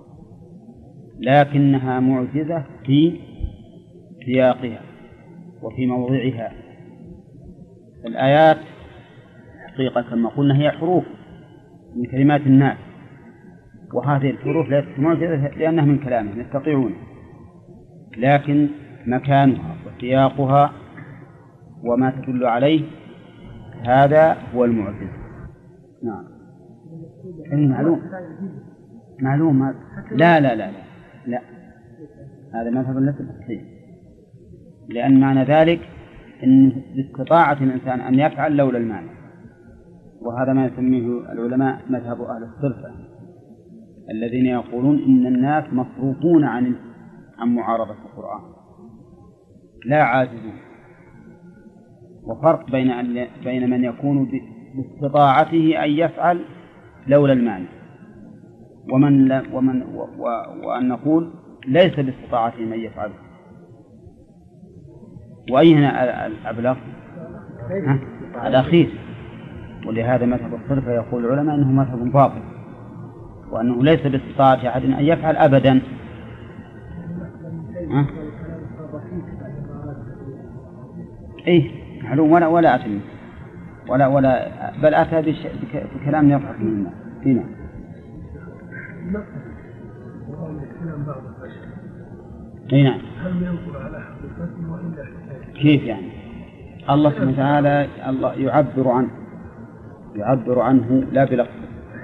S2: لكنها معجزة في سياقها وفي موضعها. الآيات حقيقة كما قلنا هي حروف من كلمات الناس، وهذه الحروف ليست معجزة لأنها من كلامهم يستطيعون، لكن مكانها وسياقها وما تدل عليه هذا هو المعجزة. نعم. معلوم. لا لا لا لا لا، هذا مذهب ليس بالصحيح، لأن معنى ذلك أن باستطاعة الإنسان أن يفعل لولا المعنى، وهذا ما يسميه العلماء مذهب أهل الصرفة، الذين يقولون إن الناس مصروفون عن معارضة القرآن لا عاجزون. وفرق بين من يكون باستطاعته أن يفعل لولا المعنى وأن نقول ليس باستطاعته من يفعله. وأي هنا الأبلغ؟ الأخير. ولهذا مذهب الصرفة يقول العلماء أنه مذهب باطل، وأنه ليس باستطاعة أحد أن يفعل أبدا. إيه معلوم، ولا أتم ولا بل أتى بكلام يضحك من الناس. هنا هنا كيف يعني؟ الله سبحانه وتعالى الله يعبر عنه لا بلفظ،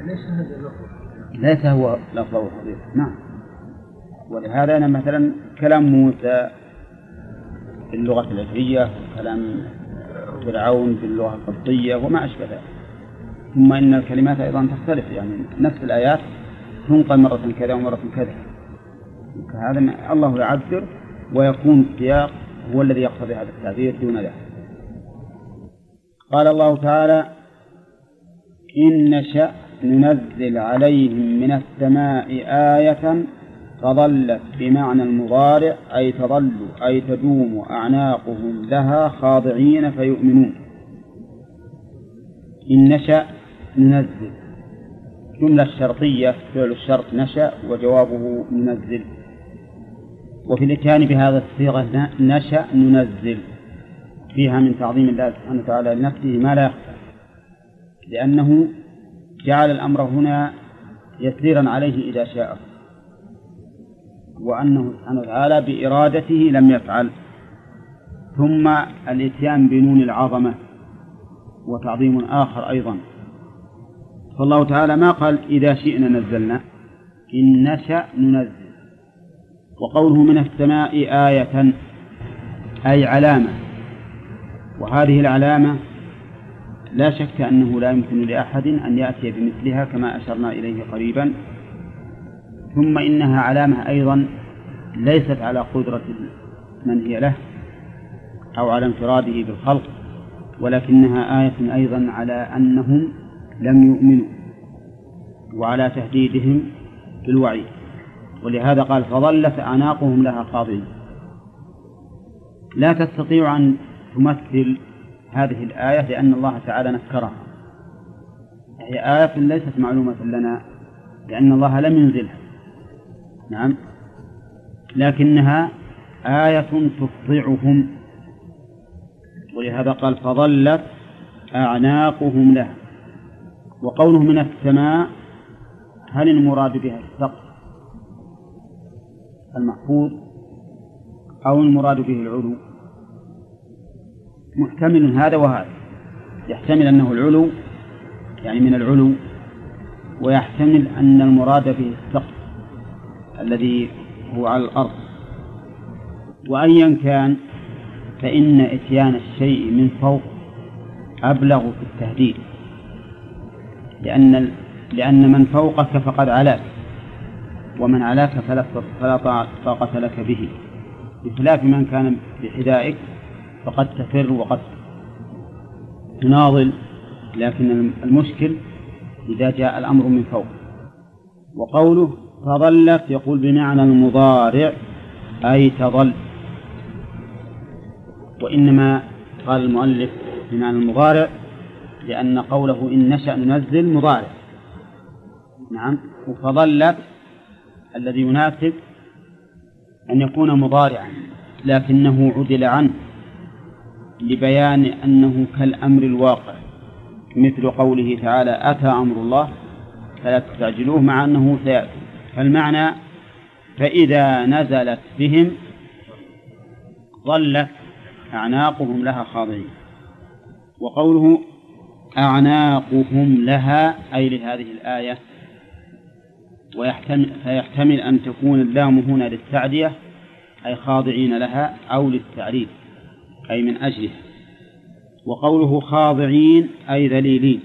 S2: ليس هو لفظه الحقيقي. نعم. ولهذا أنا مثلا كلام موسى باللغة العبرية وكلام فرعون باللغة القبطية وما أشبه ذلك. ثم إن الكلمات أيضا تختلف، يعني نفس الآيات تنقل مرة كذا ومرة كذا. هذا الله يعبر ويكون السياق هو الذي يقتضي هذا التعبير دون ذلك. قال الله تعالى: إن نشأ ننزل عليهم من السماء آية فظلت بمعنى المضارع أي تظل أي تدوم أعناقهم لها خاضعين فيؤمنون. إن نشأ ننزل، جملة شرطية فعل الشرط نشأ وجوابه ننزل. وفي الإتيان بهذا الصيغة نشأ ننزل فيها من تعظيم الله سبحانه وتعالى لنفسه ما لا يخفى، لأنه جعل الأمر هنا يسيرا عليه إذا شاء، وأنه سبحانه وتعالى بإرادته لم يفعل. ثم الإتيان بنون العظمة وتعظيم آخر أيضا، فالله تعالى ما قال إذا شئنا نزلنا، إن نشأ ننزل. وقوله من السماء آية أي علامة، وهذه العلامة لا شك أنه لا يمكن لأحد أن يأتي بمثلها كما أشرنا إليه قريبا. ثم إنها علامة أيضا ليست على قدرة من هي له أو على انفراده بالخلق، ولكنها آية أيضا على أنهم لم يؤمنوا وعلى تهديدهم بالوعيد، ولهذا قال فظلت أعناقهم لها خاضعين. لا تستطيع أن تمثل هذه الآية لأن الله تعالى نكرها، هي آية ليست معلومة لنا لأن الله لم ينزلها، نعم، لكنها آية تفضعهم، ولهذا قال فظلت أعناقهم لها. وقوله من السماء هل المراد بها السقف المحفوظ أو المراد به العلو؟ محتمل هذا وهذا، يحتمل أنه العلو يعني من العلو، ويحتمل أن المراد به السقف الذي هو على الأرض. وأيا كان فإن إتيان الشيء من فوق أبلغ في التهديد، لأن من فوقك فقد علاك، ومن علاك فلا طاقة لك به، بخلاف من كان بحذائك فقد تفر وقد تناضل، لكن المشكل إذا جاء الأمر من فوق. وقوله فظلت يقول بمعنى المضارع أي تظل، وإنما قال المؤلف بمعنى المضارع لأن قوله إن نشأ ننزل مضارع، نعم، وفظلت الذي يناسب أن يكون مضارعا لكنه عدل عنه لبيان أنه كالأمر الواقع، مثل قوله تعالى أتى أمر الله فلا تستعجلوه مع أنه سيأتي، فالمعنى فإذا نزلت بهم ظلت أعناقهم لها خاضعين. وقوله أعناقهم لها أي لهذه الآية، فيحتمل أن تكون اللام هنا للتعدية أي خاضعين لها، أو للتعريف أي من أجله. وقوله خاضعين أي ذليلين.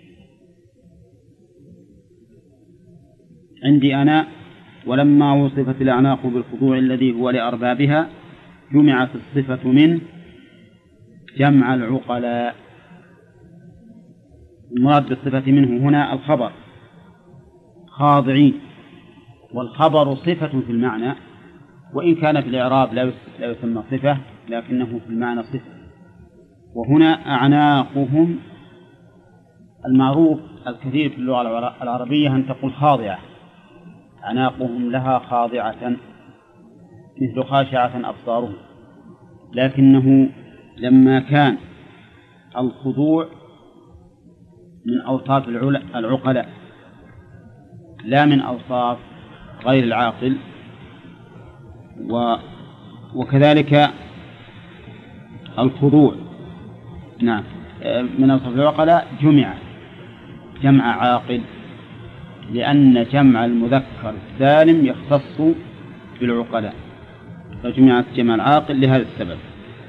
S2: عندي أنا ولما وصفت الأعناق بالخضوع الذي هو لأربابها جمعت الصفة من جمع العقلاء. المراد بالصفة منه هنا الخبر خاضعين، والخبر صفة في المعنى، وإن كان في الإعراب لا يسمى صفة لكنه في المعنى صفة. وهنا أعناقهم المعروف الكثير في اللغة العربية أن تقول خاضعة، أعناقهم لها خاضعة مثل خاشعة أبصارهم، لكنه لما كان الخضوع من أوصاف العقلاء لا من أوصاف غير العاقل، وكذلك الخضوع نعم من أوصاف العقلاء جمع عاقل، لأن جمع المذكر السالم يختص بالعقلاء، فجمعت جمع العاقل لهذا السبب.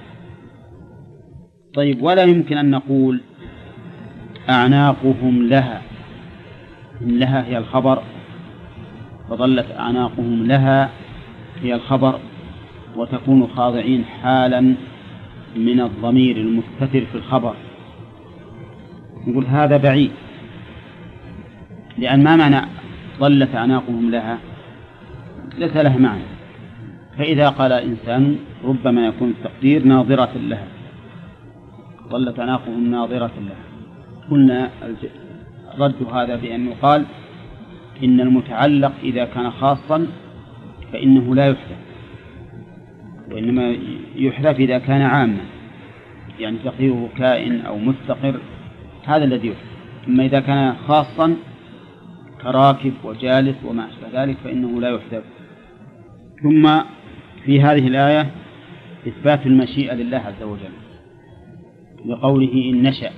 S2: طيب، ولا يمكن أن نقول أعناقهم لها، إن لها هي الخبر، فظلت أعناقهم لها هي الخبر، وتكون خاضعين حالا من الضمير المستتر في الخبر. نقول هذا بعيد، لأن ما معنى ظلت أعناقهم لها؟ ليس لها معنى. فإذا قال إنسان ربما يكون التقدير ناظرة لها، ظلت أعناقهم ناظرة لها، قلنا رد هذا بأن يقال إن المتعلق إذا كان خاصا فإنه لا يحذف، وإنما يحذف إذا كان عاما، يعني تقديره كائن أو مستقر، هذا الذي يحذف. أما إذا كان خاصا كراكب وجالس وما أشبه ذلك فإنه لا يحذف. ثم في هذه الآية إثبات المشيئة لله عز وجل بقوله إن نشأ،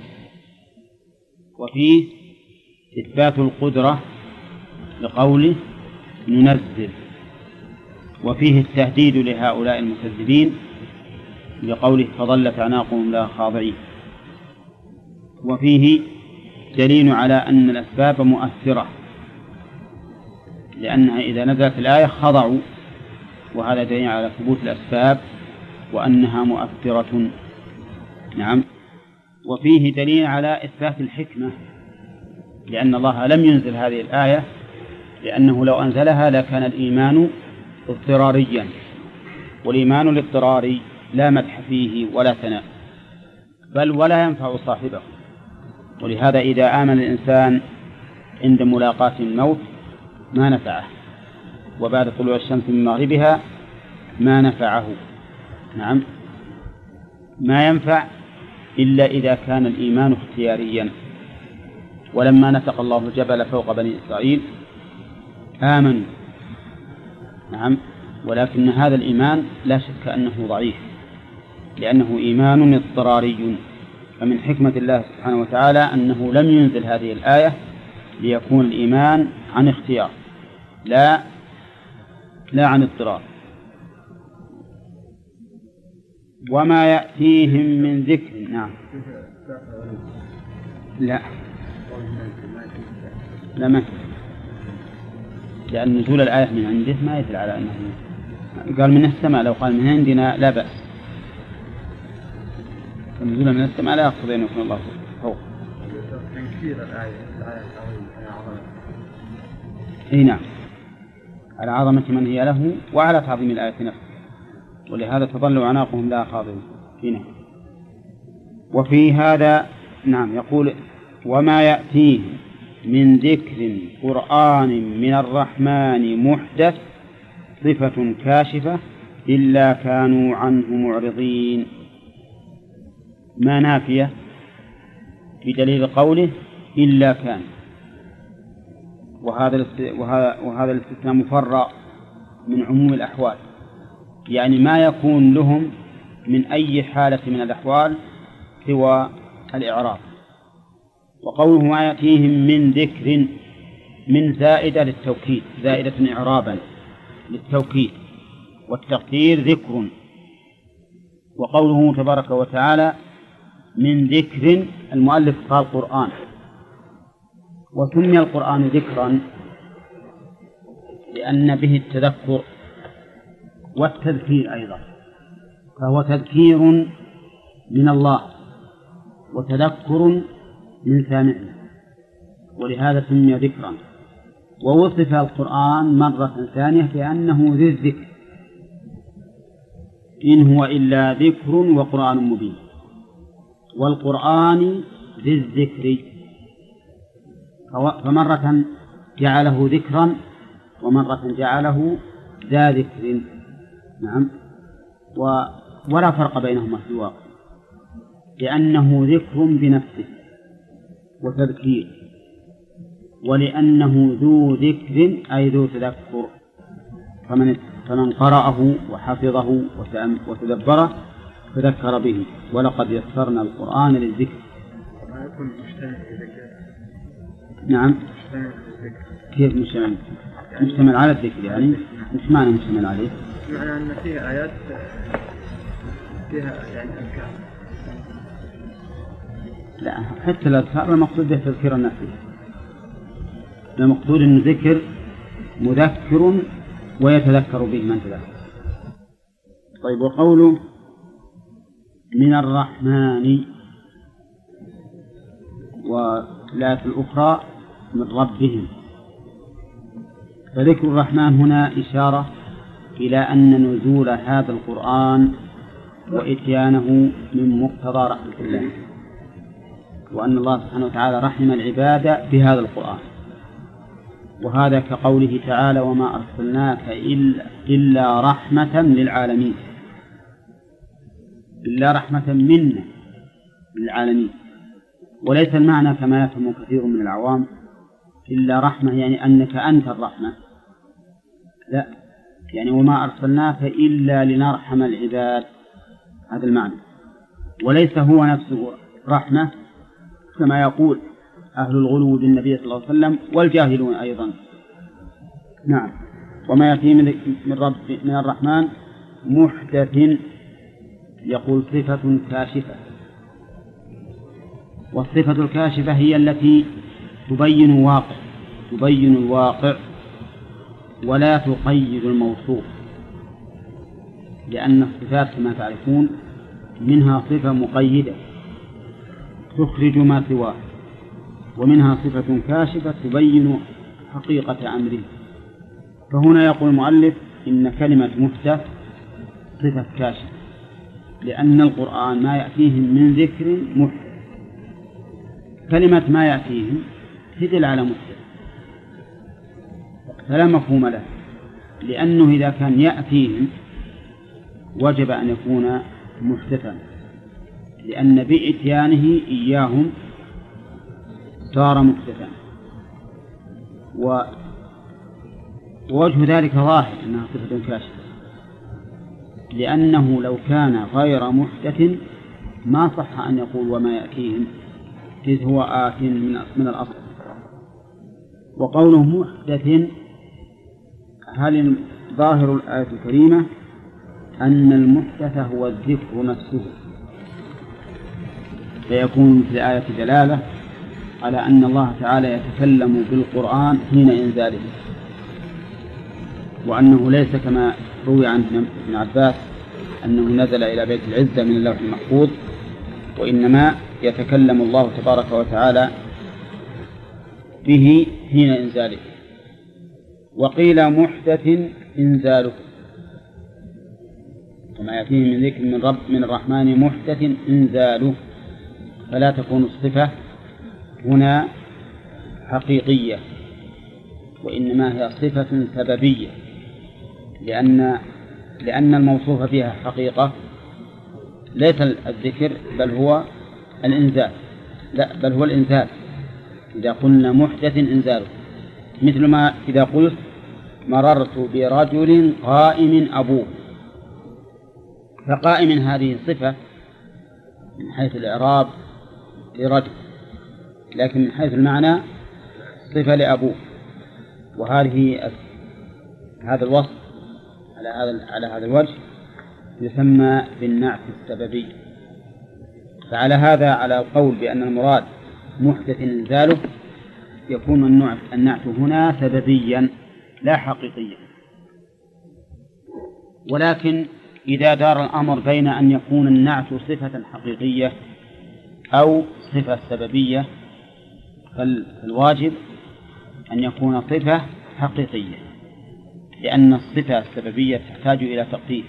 S2: وفيه إثبات القدرة لقوله ننزل، وفيه التهديد لهؤلاء المكذبين بقوله فظلت أعناقهم لها خاضعين. وفيه دليل على أن الأسباب مؤثرة، لأنها إذا نزلت الآية خضعوا، وهذا دليل على ثبوت الأسباب وأنها مؤثرة. نعم. وفيه دليل على إثبات الحكمة، لأن الله لم ينزل هذه الآية، لأنه لو أنزلها لكان الإيمان اضطراريا، والإيمان الاضطراري لا مدح فيه ولا ثناء، بل ولا ينفع صاحبه. ولهذا إذا آمن الإنسان عند ملاقاة الموت ما نفعه، وبعد طلوع الشمس من مغربها ما نفعه. نعم، ما ينفع إلا إذا كان الإيمان اختياريا. ولما نطق الله الجبل فوق بني إسرائيل آمنوا. نعم، ولكن هذا الإيمان لا شك أنه ضعيف، لأنه إيمان اضطراري. فمن حكمة الله سبحانه وتعالى أنه لم ينزل هذه الآية ليكون الإيمان عن اختيار لا عن اضطرار. وما يأتيهم من ذكر. نعم، لا ما، لأن نزول الآية من عنده ما يدل على أنه قال من السماء. لو قال من عندنا لا بأس، فنزول من السماء لا يقتضي أن يكون الله فوق.
S5: تنكير الآية على عظمة.
S2: أي نعم، على عظمة من هي له وعلى تعظيم الآية نفسها، ولهذا تظل عناقهم لا خاضعين فينا. وفي هذا نعم يقول وما يأتيهم من ذكر قرآن من الرحمن محدث صفة كاشفة إلا كانوا عنه معرضين. ما نافية بدليل قوله إلا كان، وهذا الاستثناء مفرع من عموم الأحوال، يعني ما يكون لهم من أي حالة من الأحوال سوى الإعراض. وقوله ما يأتيهم من ذكر من زائدة للتوكيد، زائدة إعرابا للتوكيد، والتقدير ذكر. وقوله تبارك وتعالى من ذكر، المؤلف قال قرآن، وسمي القرآن ذكرا لأن به التذكر والتذكير أيضا، فهو تذكير من الله وتذكر من سامعه، ولهذا سمي ذكرا. ووصف القرآن مرة ثانية بأنه ذي الذكر، إن هو إلا ذكر وقرآن مبين، والقرآن ذي الذكر، فمرة جعله ذكرا ومرة جعله ذا ذكر. نعم، ولا فرق بينهما في الواقع، لأنه ذكر بنفسه وتذكير، ولأنه ذو ذكر أي ذو تذكر. فمن قرأه وحفظه وتدبره تذكر به، ولقد يسرنا القرآن للذكر.
S5: ما يكون مشتمل الذكر.
S2: نعم،
S5: مشتمل الذكر.
S2: كيف مشتمل؟ مشتمل على الذكر، يعني مش معنى مشتمل عليه؟
S5: معنى أن فيها آيات فيها يعني أذكار.
S2: لا، حتى الأذكار المقصود به تذكير الناس، المقصود أن ذكر مذكر ويتذكر به من تذكر. طيب، وقوله من الرحمن، والآية الأخرى من ربهم، فذكر الرحمن هنا إشارة إلى أن نزول هذا القرآن وإتيانه من مقتضى رحمة الله، وأن الله سبحانه وتعالى رحم العباد بهذا القرآن. وهذا كقوله تعالى وما أرسلناك إلا رحمة للعالمين، إلا رحمة منا للعالمين. وليس المعنى كما يفهم كثير من العوام إلا رحمة يعني أنك أنت الرحمة، لا، يعني وما أرسلناك إلا لنرحم العباد، هذا المعنى. وليس هو نفسه رحمة كما يقول أهل الغلو بالنبي صلى الله عليه وسلم والجاهلون أيضا. نعم، وما يأتي من الرحمن محدث، يقول صفة كاشفة، والصفة الكاشفة هي التي تبين الواقع ولا تقيد الموصوف، لأن الصفات كما تعرفون منها صفة مقيدة تخرج ما سواه، ومنها صفة كاشفة تبين حقيقة أمره. فهنا يقول المؤلف إن كلمة محدث صفة كاشفة، لأن القرآن ما يأتيهم من ذكر محدث. كلمة ما يأتيهم تدل على محدث، فلا مفهوم له، لأنه إذا كان يأتيهم وجب أن يكون محدثا، لأن بإتيانه إياهم صار محدثا. ووجه ذلك ظاهر أنها صفة كاشفة، لأنه لو كان غير محدث ما صح أن يقول وما يأتيهم، إذ هو آت من الأصل. وقوله محدث، هل ظاهر الآية الكريمة أن المحدث هو الذكر نفسه، فيكون في الآية دلالة على أن الله تعالى يتكلم بالقرآن حين إنزاله، وأنه ليس كما روي عن ابن عباس أنه نزل إلى بيت العزة من اللوح المحفوظ، وإنما يتكلم الله تبارك وتعالى به حين إنزاله. وقيل محدث إنزاله، كما يأتيه من ذكر من الرحمن محدث إنزاله، فلا تكون الصفة هنا حقيقية، وإنما هي صفة سببية، لأن الموصوف بها حقيقة ليس الذكر بل هو الإنزال، لا بل هو الإنزال. إذا قلنا محدث إنزاله، مثل ما إذا قلت مررت برجل قائم أبوه، فقائم هذه صفة من حيث الإعراب لرجل، لكن من حيث المعنى صفة لأبوه. وهذه هذا الوصف على هذا الوجه يسمى بالنعت السببي. فعلى هذا، على القول بأن المراد محدث إنزاله، يكون النعت هنا سببيا لا حقيقيا. ولكن إذا دار الأمر بين أن يكون النعت صفة حقيقية أو صفة سببية، فالواجب أن يكون صفة حقيقية، لأن الصفة السببية تحتاج إلى تقدير،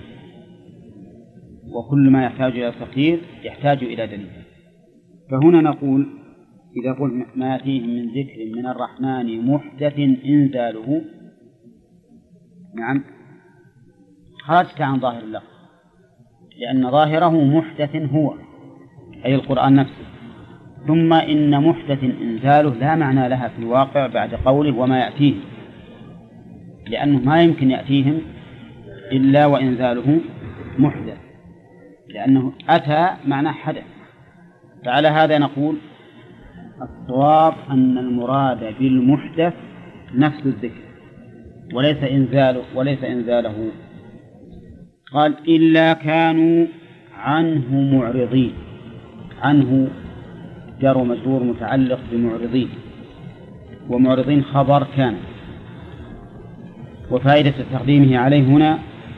S2: وكل ما يحتاج إلى تقدير يحتاج إلى دليل. فهنا نقول إذا قلنا ما يأتيهم من ذكر من الرحمن محدث إنزاله، نعم خرجت عن ظاهر اللفظ، لأن ظاهره محدث هو أي القرآن نفسه. ثم إن محدث إنزاله لا معنى لها في الواقع بعد قوله وما يأتيهم، لأنه ما يمكن يأتيهم إلا وإنزاله محدث، لأنه أتى معنى حدث. فعلى هذا نقول الصواب أن المراد بالمحدث نفس الذكر وليس إنزاله. قال إلا كانوا عنه معرضين. عنه جار ومجرور متعلق بمعرضين، ومعرضين خبر كان، وفائدة تقديمه عليه هنا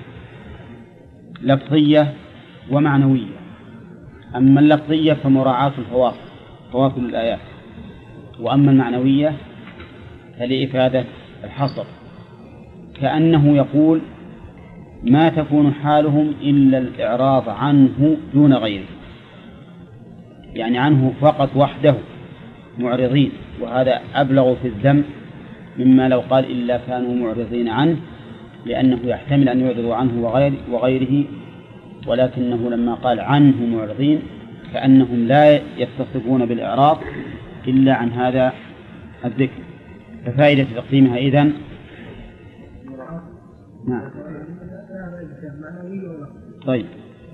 S2: لفظية ومعنوية. أما اللفظية فمراعاة فواصل الآيات، وأما المعنوية فلإفادة الحصر، كأنه يقول ما تكون حالهم إلا الإعراض عنه دون غيره، يعني عنه فقط وحده معرضين، وهذا أبلغ في الذم مما لو قال إلا كانوا معرضين عنه، لأنه يحتمل أن يعرضوا عنه وغيره، ولكنه لما قال عنه معرضين كأنهم لا يتصفون بالإعراض إلا عن هذا الذكر. ففائدة تقديمها إذن نعم. طيب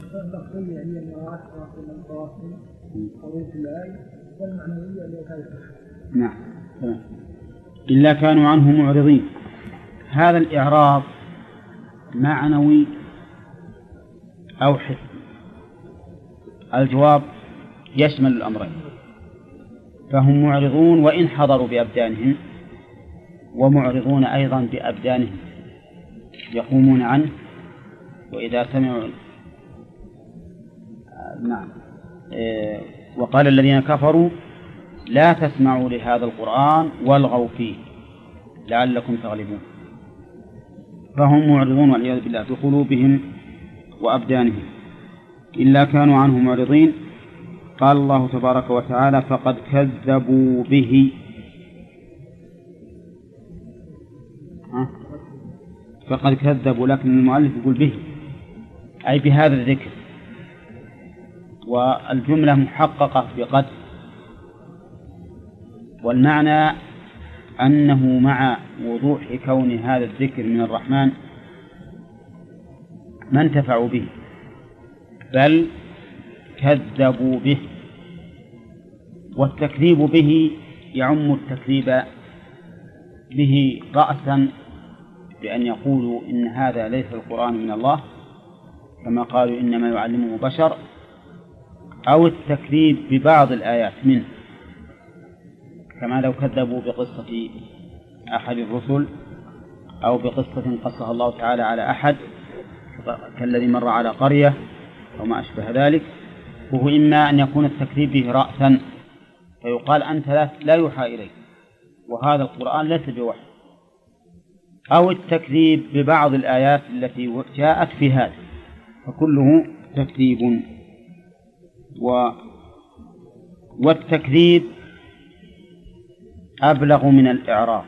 S2: نعم. إلا كانوا عنه معرضين، هذا الإعراض معنوي أو حسي؟ الجواب يشمل الأمرين، فهم معرضون وإن حضروا بأبدانهم، ومعرضون أيضا بأبدانهم، يقومون عنه وإذا سمعوا نعم وقال الذين كفروا لا تسمعوا لهذا القرآن والغوا فيه لعلكم تغلبون، فهم معرضون والعياذ بالله بقلوبهم وأبدانهم إلا كانوا عنه معرضين. قال الله تبارك وتعالى فقد كذبوا به، فقد كذبوا، لكن المؤلف يقول به أي بهذا الذكر، والجملة محققة بقد، والمعنى أنه مع وضوح كون هذا الذكر من الرحمن ما انتفعوا به بل كذبوا به. والتكذيب به يعم التكذيب به رأسا بأن يقولوا إن هذا ليس القرآن من الله كما قالوا إنما يعلمه بشر، أو التكذيب ببعض الآيات منه كما لو كذبوا بقصة أحد الرسل أو بقصة قصها الله تعالى على أحد كالذي مر على قرية أو ما أشبه ذلك. وهو إما أن يكون التكذيب به رأسا فيقال أنت لا يوحى إليك وهذا القرآن ليس بوحي، أو التكذيب ببعض الآيات التي جاءت في هذا، فكله تكذيب. والتكذيب أبلغ من الإعراض،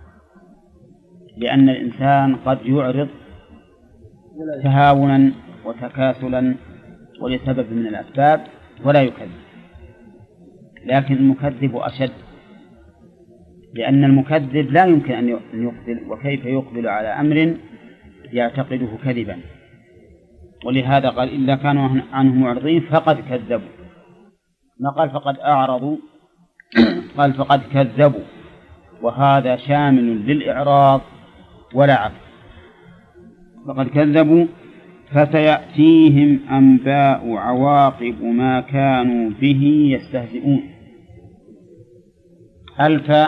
S2: لأن الإنسان قد يعرض تهاونا وتكاسلا ولسبب من الأسباب ولا يكذب، لكن المكذب أشد، لأن المكذب لا يمكن أن يقبل، وكيف يقبل على أمر يعتقده كذبا. ولهذا قال إلا كانوا عنه معرضين فقد كذبوا، ما قال فقد أعرضوا، قال فقد كذبوا، وهذا شامل للإعراض ولا عكس. فقد كذبوا فسيأتيهم أنباء عواقب ما كانوا به يستهزئون. ألف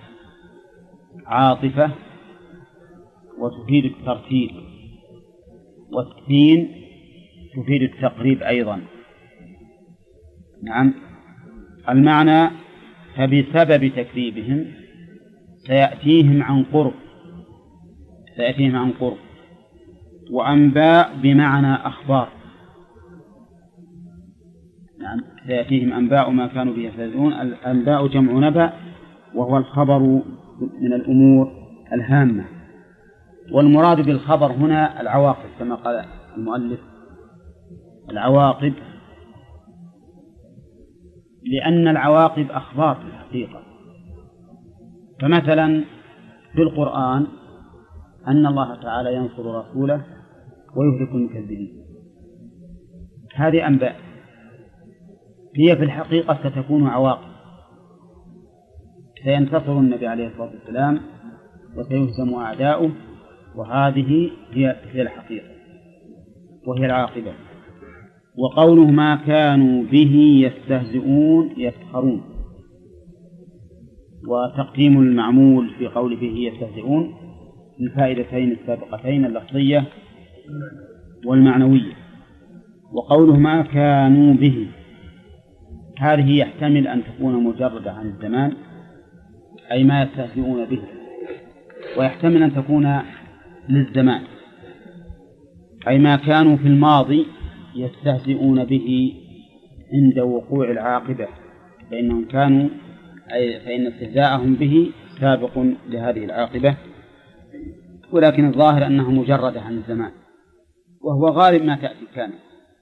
S2: عاطفة وتفيد الترتيب، والسين تفيد التقريب أيضا. نعم، المعنى فبسبب تكذيبهم سيأتيهم عن قرب، سيأتيهم عن قرب. وأنباء بمعنى أخبار، نعم سيأتيهم أنباء ما كانوا به يستهزئون. الأنباء جمع نبأ وهو الخبر من الأمور الهامة، والمراد بالخبر هنا العواقب كما قال المؤلف العواقب، لأن العواقب أخبار في الحقيقة. فمثلا في القرآن أن الله تعالى ينصر رسوله ويهلك المكذبين، هذه أنباء، هي في الحقيقة ستكون عواقب، سينتصر النبي عليه الصلاة والسلام وسيهزم أعداؤه، وهذه هي الحقيقة وهي العاقبة. وقوله ما كانوا به يستهزئون يسخرون، وتقديم المعمول في قول به يستهزئون الفائدتين السابقتين اللفظية والمعنوية. وقوله ما كانوا به هذه يحتمل أن تكون مجردة عن الزمان أي ما يستهزئون به، ويحتمل أن تكون للزمان أي ما كانوا في الماضي يستهزئون به عند وقوع العاقبة، فإنهم كانوا فإن استهزاءهم به سابق لهذه العاقبة، ولكن الظاهر أنها مجردة عن الزمان، وهو غالب ما تأتي كان.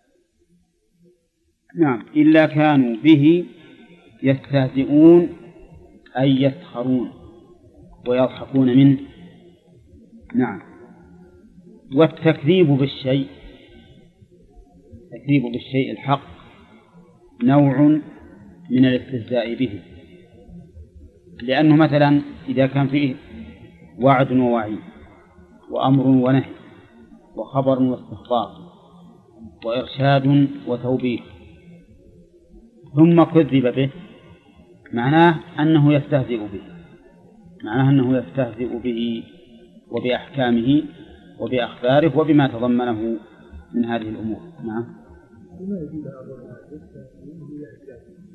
S2: نعم، إلا كانوا به يستهزئون أي يسخرون ويضحكون منه. نعم. والتكذيب بالشيء، التكذيب بالشيء الحق نوع من الاستهزاء به، لأنه مثلا إذا كان فيه وعد ووعيد وأمر ونهي وخبر واستخبار وإرشاد وتوبيخ ثم كذب به، معناه أنه يستهزئ به، معناه أنه يستهزئ به وبأحكامه وبأخباره وبما تضمنه من هذه الأمور. نعم.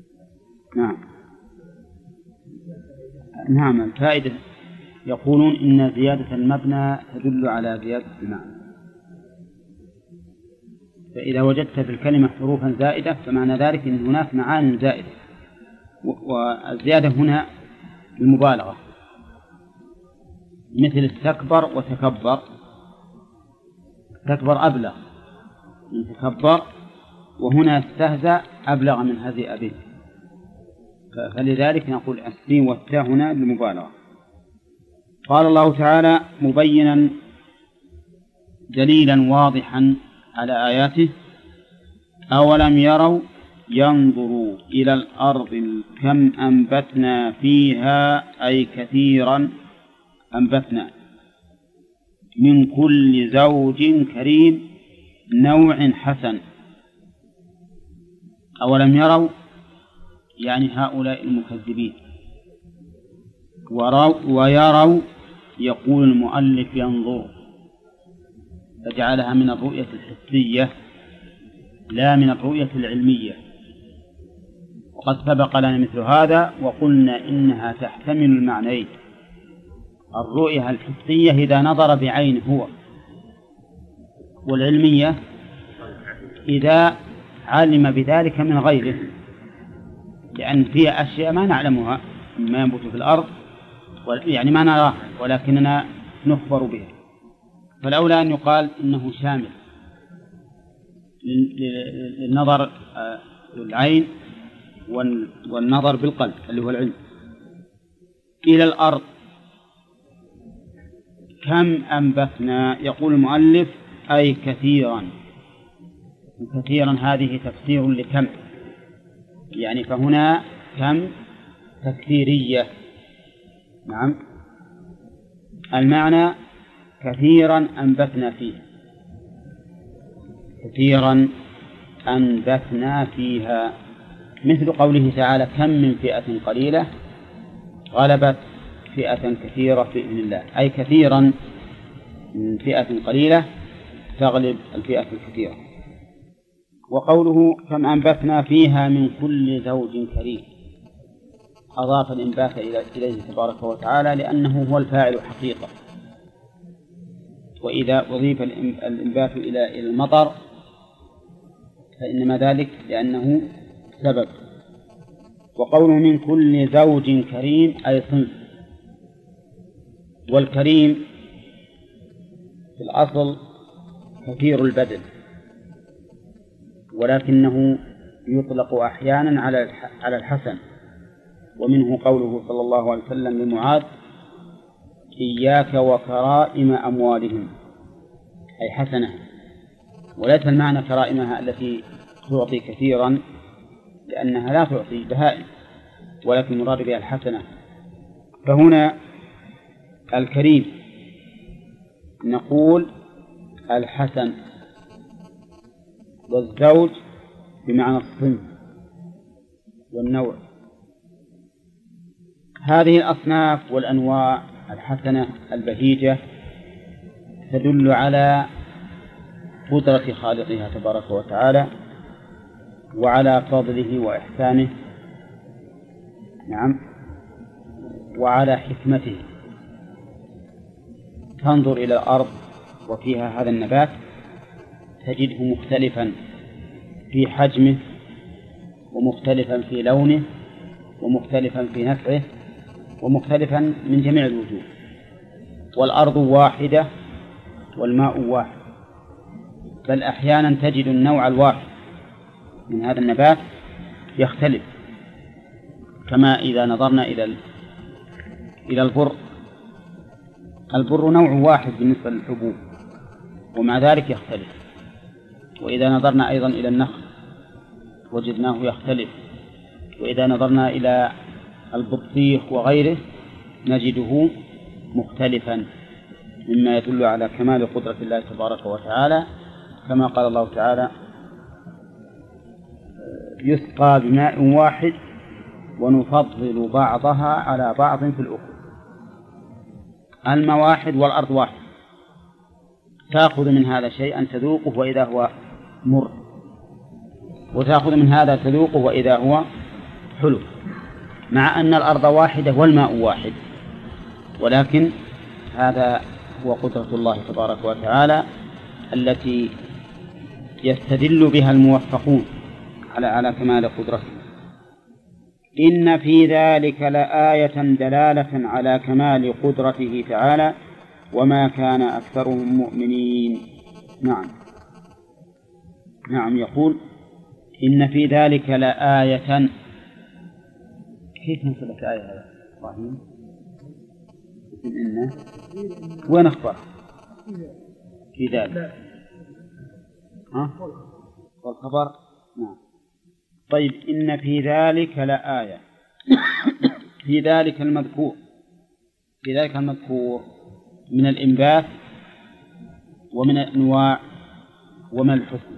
S2: نعم الفائدة يقولون إن زيادة المبنى تدل على زيادة المعنى، فإذا وجدت في الكلمة حروفا زائدة فمعنى ذلك أن هناك معاني زائدة، والزيادة هنا المبالغة، مثل استكبر وتكبر. استكبر أبلغ من تكبر، وهنا استهزأ أبلغ من هزئ به، فلذلك نقول السين والتاء هنا للمبالغة. قال الله تعالى مبينا دليلا واضحا على آياته: أولم يروا ينظروا إلى الأرض كم أنبتنا فيها، أي كثيرا أنبتنا، من كل زوج كريم نوع حسن. أولم يروا يعني هؤلاء المكذبين، ويروا يقول المؤلف ينظر، فجعلها من الرؤية الحسية لا من الرؤية العلمية، وقد سبق لنا مثل هذا وقلنا إنها تحتمل المعنيين: الرؤية الحسية إذا نظر بعينه هو، والعلمية إذا علم بذلك من غيره، لأن فيها أشياء ما نعلمها مما ينبت في الأرض، يعني ما نراها ولكننا نخبر بها، فالأولى أن يقال إنه شامل للنظر العين والنظر بالقلب اللي هو العلم. إلى الأرض كم أنبتنا، يقول المؤلف أي كثيرا. كثيرا هذه تفسير لكم، يعني فهنا كم تكثيرية. نعم، المعنى كثيرا أنبتنا فيه، كثيرا أنبتنا فيها، مثل قوله تعالى: كم من فئة قليلة غلبت فئة كثيرة بإذن الله، أي كثيرا من فئة قليلة تغلب الفئة الكثيرة. وقوله كم أنبتنا فيها من كل زوج كريم، أضاف الإنبات إليه تبارك وتعالى لأنه هو الفاعل حقيقة، وإذا أضيف الإنبات إلى المطر فإنما ذلك لأنه سبب. وقوله من كل زوج كريم أي صنف، والكريم في الأصل كثير البدن، ولكنه يطلق أحيانا على الحسن، ومنه قوله صلى الله عليه وسلم لمعاذ: إياك وكرائم أموالهم، أي حسنة، وليس المعنى كرائمها التي تعطي كثيرا لأنها لا تعطي بهائم، ولكن مراد بها الحسنة. فهنا الكريم نقول الحسن، والزوج بمعنى الصنف والنوع. هذه الأصناف والأنواع الحسنة البهيجة تدل على قدرة خالقها تبارك وتعالى وعلى فضله وإحسانه، نعم، وعلى حكمته. تنظر إلى الأرض وفيها هذا النبات تجده مختلفا في حجمه، ومختلفا في لونه، ومختلفا في نفعه، ومختلفا من جميع الوجوه. والأرض واحدة والماء واحد، بل أحيانا تجد النوع الواحد من هذا النبات يختلف، كما إذا نظرنا إلى البر نوع واحد بالنسبة للحبوب ومع ذلك يختلف. وإذا نظرنا أيضا إلى النخل وجدناه يختلف، وإذا نظرنا إلى البطيخ وغيره نجده مختلفا، مما يدل على كمال قدرة الله تبارك وتعالى، كما قال الله تعالى: يسقى بماء واحد ونفضل بعضها على بعض في الأخرى. الماء واحد والأرض واحد، تأخذ من هذا شيئا تذوقه وإذا هو مر، وتأخذ من هذا تذوقه وإذا هو حلو، مع أن الأرض واحدة والماء واحد، ولكن هذا هو قدرة الله تبارك وتعالى التي يستدل بها الموفقون على كمال قدرته. إن في ذلك لآية دلالة على كمال قدرته تعالى وما كان أكثرهم مؤمنين. نعم يقول إن في ذلك لآية. كيف نسبت آية هذا إبراهيم؟ إنه وين أخبر في ذلك؟ والخبر نعم. طيب إن في ذلك لآية في ذلك المذكور من الإنبات ومن الأنواع ومن الحسن،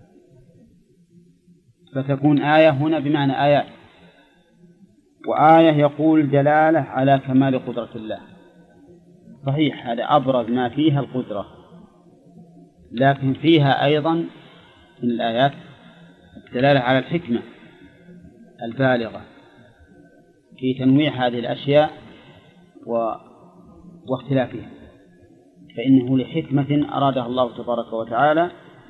S2: فتكون آية هنا بمعنى آيات، وآية يقول دلالة على كمال قدرة الله. صحيح هذا أبرز ما فيها القدرة، لكن فيها أيضا من الآيات الدلالة على الحكمة البالغة في تنويع هذه الأشياء واختلافها، فإنه لحكمة أرادها الله تبارك وتعالى.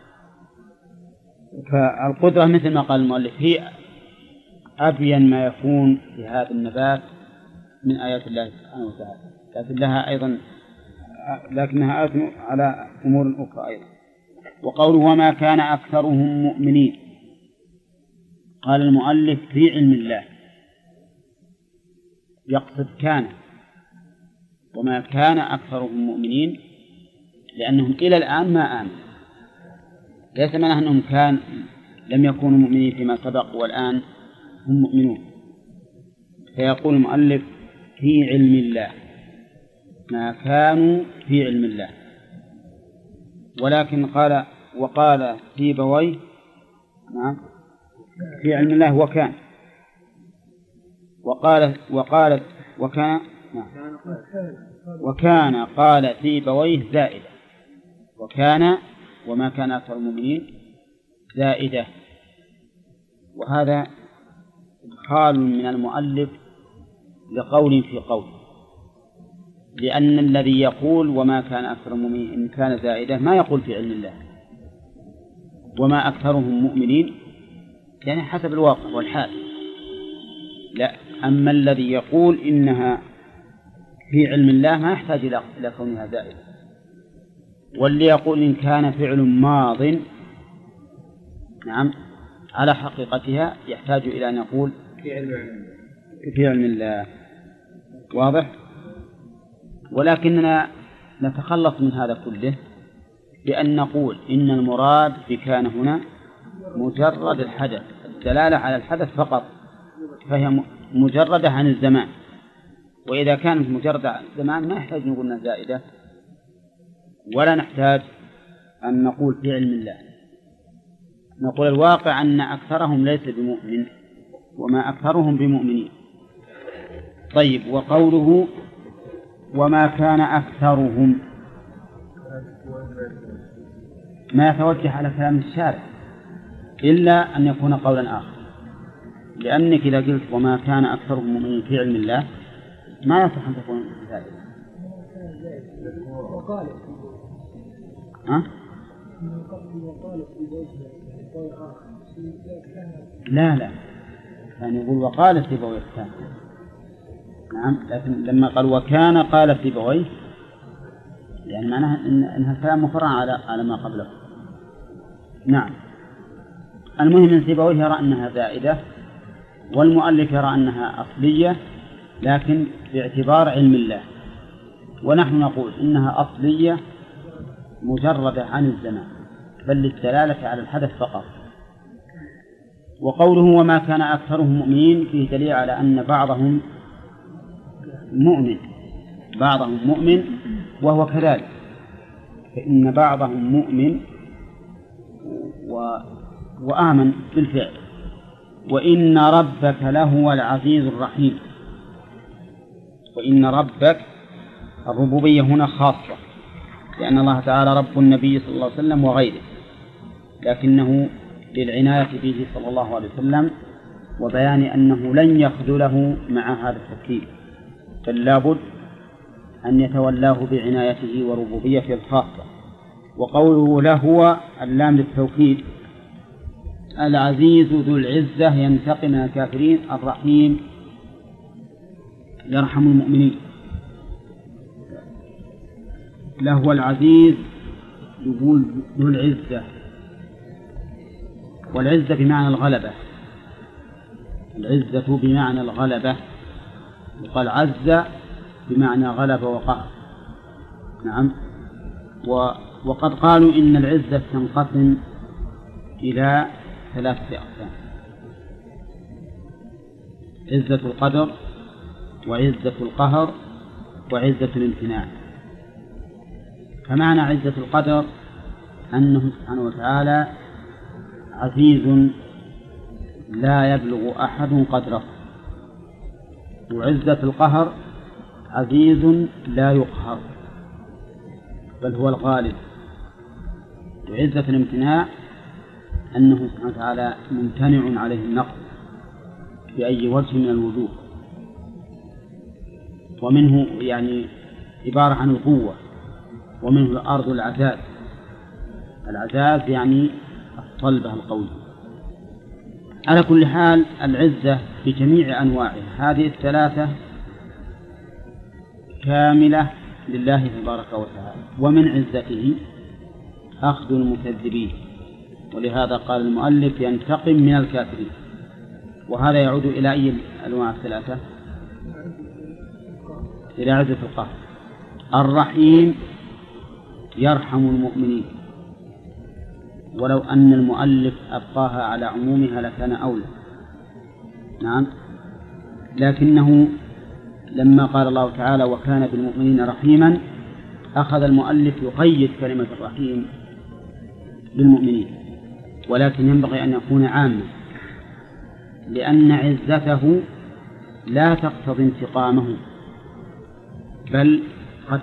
S2: فالقدرة مثل ما قال المؤلف هي أبين ما يكون في هذا النبات من آيات الله سبحانه وتعالى، لكنها آية على أمور أخرى أيضا. وقوله وما كان أكثرهم مؤمنين، قال المؤلف في علم الله يقصد كان، وما كان أكثرهم مؤمنين لأنهم إلى الآن ما آمنوا، ليس معناه أنهم لم يكونوا مؤمنين فيما سبق والآن هم مؤمنون. فيقول المؤلف في علم الله ما كانوا في علم الله، ولكن وقال سيبويه نعم في علم الله وكان، وكان قال سيبويه زائدة، وكان وما كان أكثر المؤمنين زائدة. وهذا إدخال من المؤلف لقول في قول، لأن الذي يقول وما كان أكثر المؤمنين إن كان زائدة ما يقول في علم الله وما أكثرهم مؤمنين، يعني حسب الواقع والحال. لا، أما الذي يقول إنها في علم الله ما يحتاج إلى كونها زائدة، واللي يقول إن كان فعل ماض نعم على حقيقتها يحتاج إلى أن يقول في علم الله. واضح؟ ولكننا نتخلص من هذا كله بأن نقول إن المراد بكان هنا مجرد الحدث، الدلالة على الحدث فقط، فهي مجردة عن الزمان. وإذا كانت مجردة عن الزمان ما يحتاج نقول أنها زائدة، ولا نحتاج أن نقول في علم الله. نقول الواقع أن أكثرهم ليس بمؤمن وما أكثرهم بمؤمنين. طيب، وقوله وما كان أكثرهم ما يتوجه على كلام الشارع إلا أن يكون قولا آخر، لأنك إذا قلت وما كان أكثرهم مؤمنين في علم الله ما يصح أن تكون ذلك. لا يعني يقول وقال سيبويه كان، نعم، لكن لما قال وكان قال سيبويه يعني معناها إنها كلام مفرع على ما قبله. نعم. المهم أن سيبويه يرى أنها زائدة، والمؤلف يرى أنها أصلية لكن باعتبار علم الله، ونحن نقول إنها أصلية مجردة عن الزمان بل للدلالة على الحدث فقط. وقوله وما كان أكثرهم مؤمنين فيه دليل على أن بعضهم مؤمن وهو كذلك، فإن بعضهم مؤمن وآمن بالفعل. وإن ربك لهو العزيز الرحيم. وإن ربك الربوبية هنا خاصة، لأن الله تعالى رب النبي صلى الله عليه وسلم وغيره، لكنه للعناية به صلى الله عليه وسلم وبيان أنه لن يخذله مع هذا التركيب، بل لابد أن يتولاه بعنايته وربوبيته الخاصة. وقوله لهو اللام للتوكيد. العزيز ذو العزة ينتقم من الكافرين، الرحيم يرحم المؤمنين. لهو العزيز يقول ذو العزة، والعزة بمعنى الغلبة، العزة بمعنى الغلبة، وقال عز بمعنى غلب وقهر. نعم. وقد قالوا إن العزة تنقسم إلى 3 أقسام: عزة القدر، وعزة القهر، وعزة الامتناع. فمعنى عزة القدر أنه سبحانه وتعالى عزيز لا يبلغ أحد قدره، وعزة القهر عزيز لا يقهر بل هو الغالب، وعزة الامتناع أنه سبحانه وتعالى ممتنع عليه النقص بأي وجه من الوجوه، ومنه يعني عبارة عن القوة، ومنه الأرض العزاز. العزاز يعني الصلبة القوية. على كل حال العزة بجميع أنواعها هذه 3 كاملة لله تبارك وتعالى. ومن عزته أخذ المكذبين، ولهذا قال المؤلف ينتقم من الكافرين. وهذا يعود إلى أي الأنواع 3؟ إلى عزة القهر. الرحيم يرحم المؤمنين، ولو أن المؤلف أبقاها على عمومها لكان أولى. نعم. لكنه لما قال الله تعالى وكان بالمؤمنين رحيما، أخذ المؤلف يقيد كلمة الرحيم بالمؤمنين، ولكن ينبغي أن يكون عاما، لأن عزته لا تقتضي انتقامه، بل قد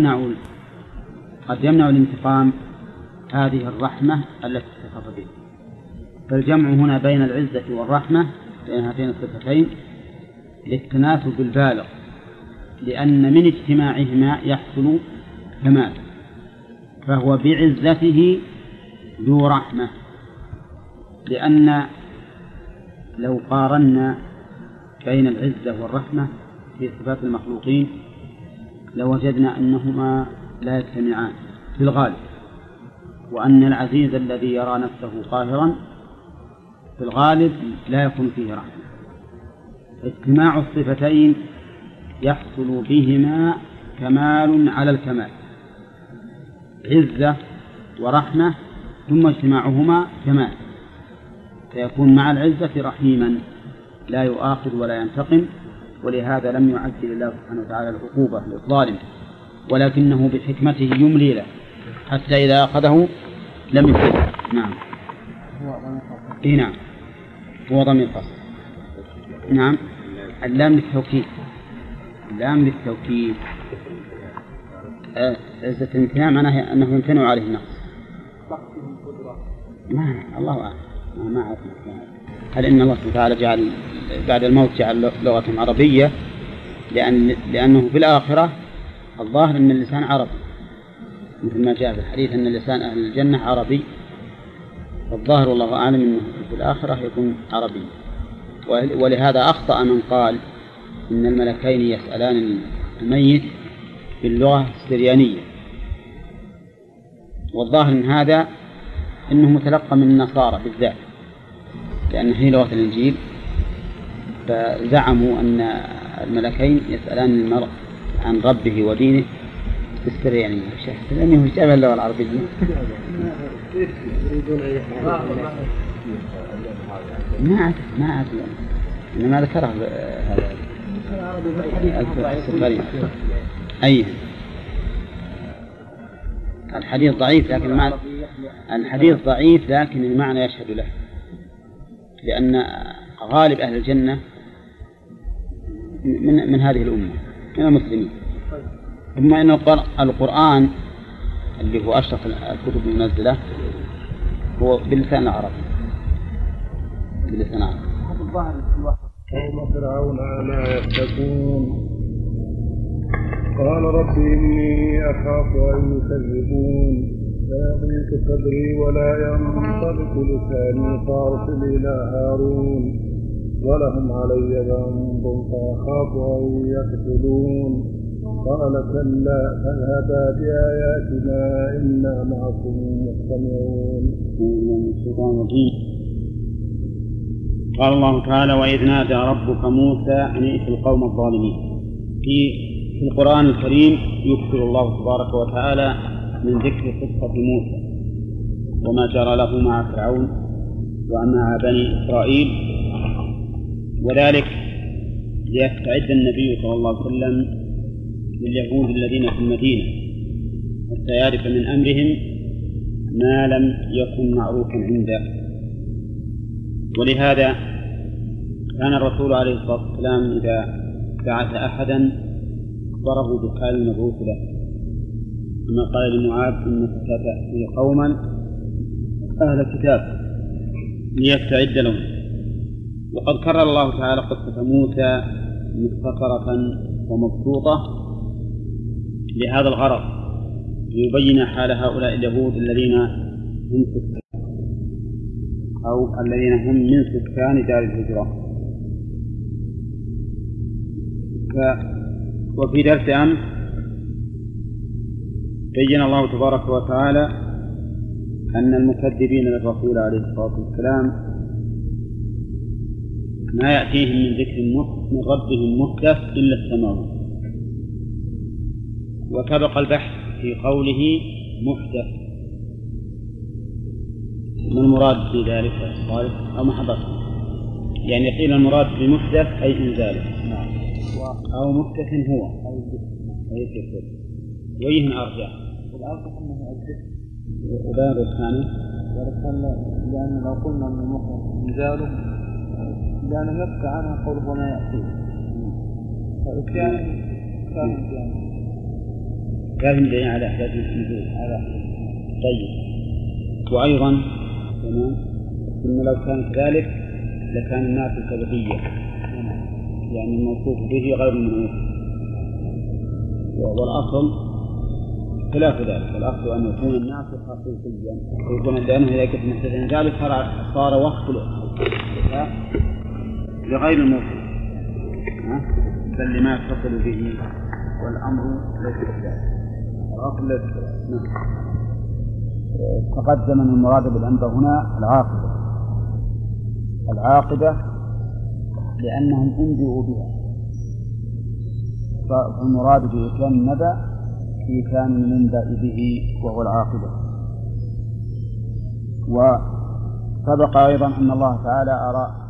S2: يمنع الانتقام هذه الرحمة التي اتصف بها. فالجمع هنا بين العزة والرحمة، بين هاتين الصفتين، للتناسب البالغ، لأن من اجتماعهما يحصل كمال، فهو بعزته ذو رحمة. لأن لو قارنا بين العزة والرحمة في صفات المخلوقين لوجدنا أنهما لا يجتمعان في الغالب، وأن العزيز الذي يرى نفسه قاهرا في الغالب لا يكون فيه رحمة. اجتماع الصفتين يحصل بهما كمال على الكمال، عزة ورحمة، ثم اجتماعهما كمال، فيكون مع العزة رحيما لا يؤاخذ ولا ينتقم. ولهذا لم يعجل الله سبحانه وتعالى العقوبة للظالم، ولكنه بحكمته يملي له حتى إذا أخذه لم يفلته. نعم. نعم، هو ضمير فصل. نعم. اللام للتوكيد، اللام للتوكيد. عزة الامتناع معناه أنه يمتنع عليه النقص. ما الله أعلم، ما أعرف. هل إن الله سبحانه وتعالى جعل بعد الموت جعل لغة عربية لأنه في الآخرة الظاهر أن اللسان عربي، مثل ما جاء في الحديث أن اللسان أهل الجنة عربي، والظاهر والله أعلم أنه في الآخرة يكون عربي. ولهذا أخطأ من قال إن الملكين يسألان الميت باللغة السريانية، والظاهر من هذا أنه متلقى من النصارى بالذات، لأن هي لغة الإنجيل، فزعموا أن الملكين يسألان المرء عن ربه ودينه بالسريانية، لأنه شبه اللغة العربية. ما أعرف إنما ذكره هذا السفرين. أي الحديث ضعيف، لكن الحديث ضعيف لكن المعنى يشهد له، لأن غالب أهل الجنة من هذه الأمة من المسلمين. ثم إن القرآن اللي هو أشرف الكتب المنزلة هو باللسان العربي، باللسان العربي.
S3: ظاهر الوحي.
S6: قوم فرعون ألا يتقون قال رب إني أخاف أن يكذبون فيضيق صدري ولا ينطلق لساني فأرسل إلى هارون ولهم علي ذنب فأخاف أن يقتلون قال كلا فاذهبا بآياتنا إنا معكم مستمعون.
S2: قال الله تعالى وإذ نادى ربك موسى أن ائت القوم الظالمين. في القرآن الكريم يذكر الله تبارك وتعالى من ذكر قصة موسى وما جرى له مع فرعون ومع بني إسرائيل، وذلك ليستعد النبي صلى الله عليه وسلم لليهود الذين في المدينة حتى يعرف من أمرهم ما لم يكن معروفا عنده. ولهذا كان الرسول عليه الصلاة والسلام إذا بعث أحدا أخبره بحال المبعوث له، كما قال لمعاذ إنك ستأتي قوما أهل كتاب ليستعد لهم. وقد كرر الله تعالى قصة موسى مختصرة ومبسوطة لهذا الغرض، ليبين حال هؤلاء اليهود الذين هم سكان أو الذين هم من سكان دار الهجرة. وفي درس أمس بين الله تبارك وتعالى أن المكذبين للرسول عليه الصلاة والسلام ما يأتيهم من ذكر من ربهم محدث إلا السماوات. وسبق البحث في قوله محدث، ما المراد في ذلك قال أو محدث؟ يعني قيل المراد بمحدث أي إنزاله أو محدث هو أي كثير وين أرجع
S3: والأرجح أنه الذكر
S2: وباب الثاني
S3: لأن لو قلنا أن المحدث إنزاله لأنه يقطع عنه قوله وما يأتيه فإتيان
S2: كان جاي على أحداث النزول على طيب. وأيضا إن لو كان كذلك لكان الناس السببية يعني الموصوف به غير المنوط، والأصل خلاف ذلك. الأصل أن يكون الناس حقيقيا يكون لأنه إذا كنت محتاج ذلك صار وصف لغير الموصوف بل لما يتصل به والأمر ليس كذلك. الأصل ليس كذلك. تقدم أن المراد بالأمر هنا العاقبة لأنهم أنبئوا بها، فالمراد بإتيان النبأ إتيان المنبأ به وهو العاقبة. وسبق أيضا أن الله تعالى أرى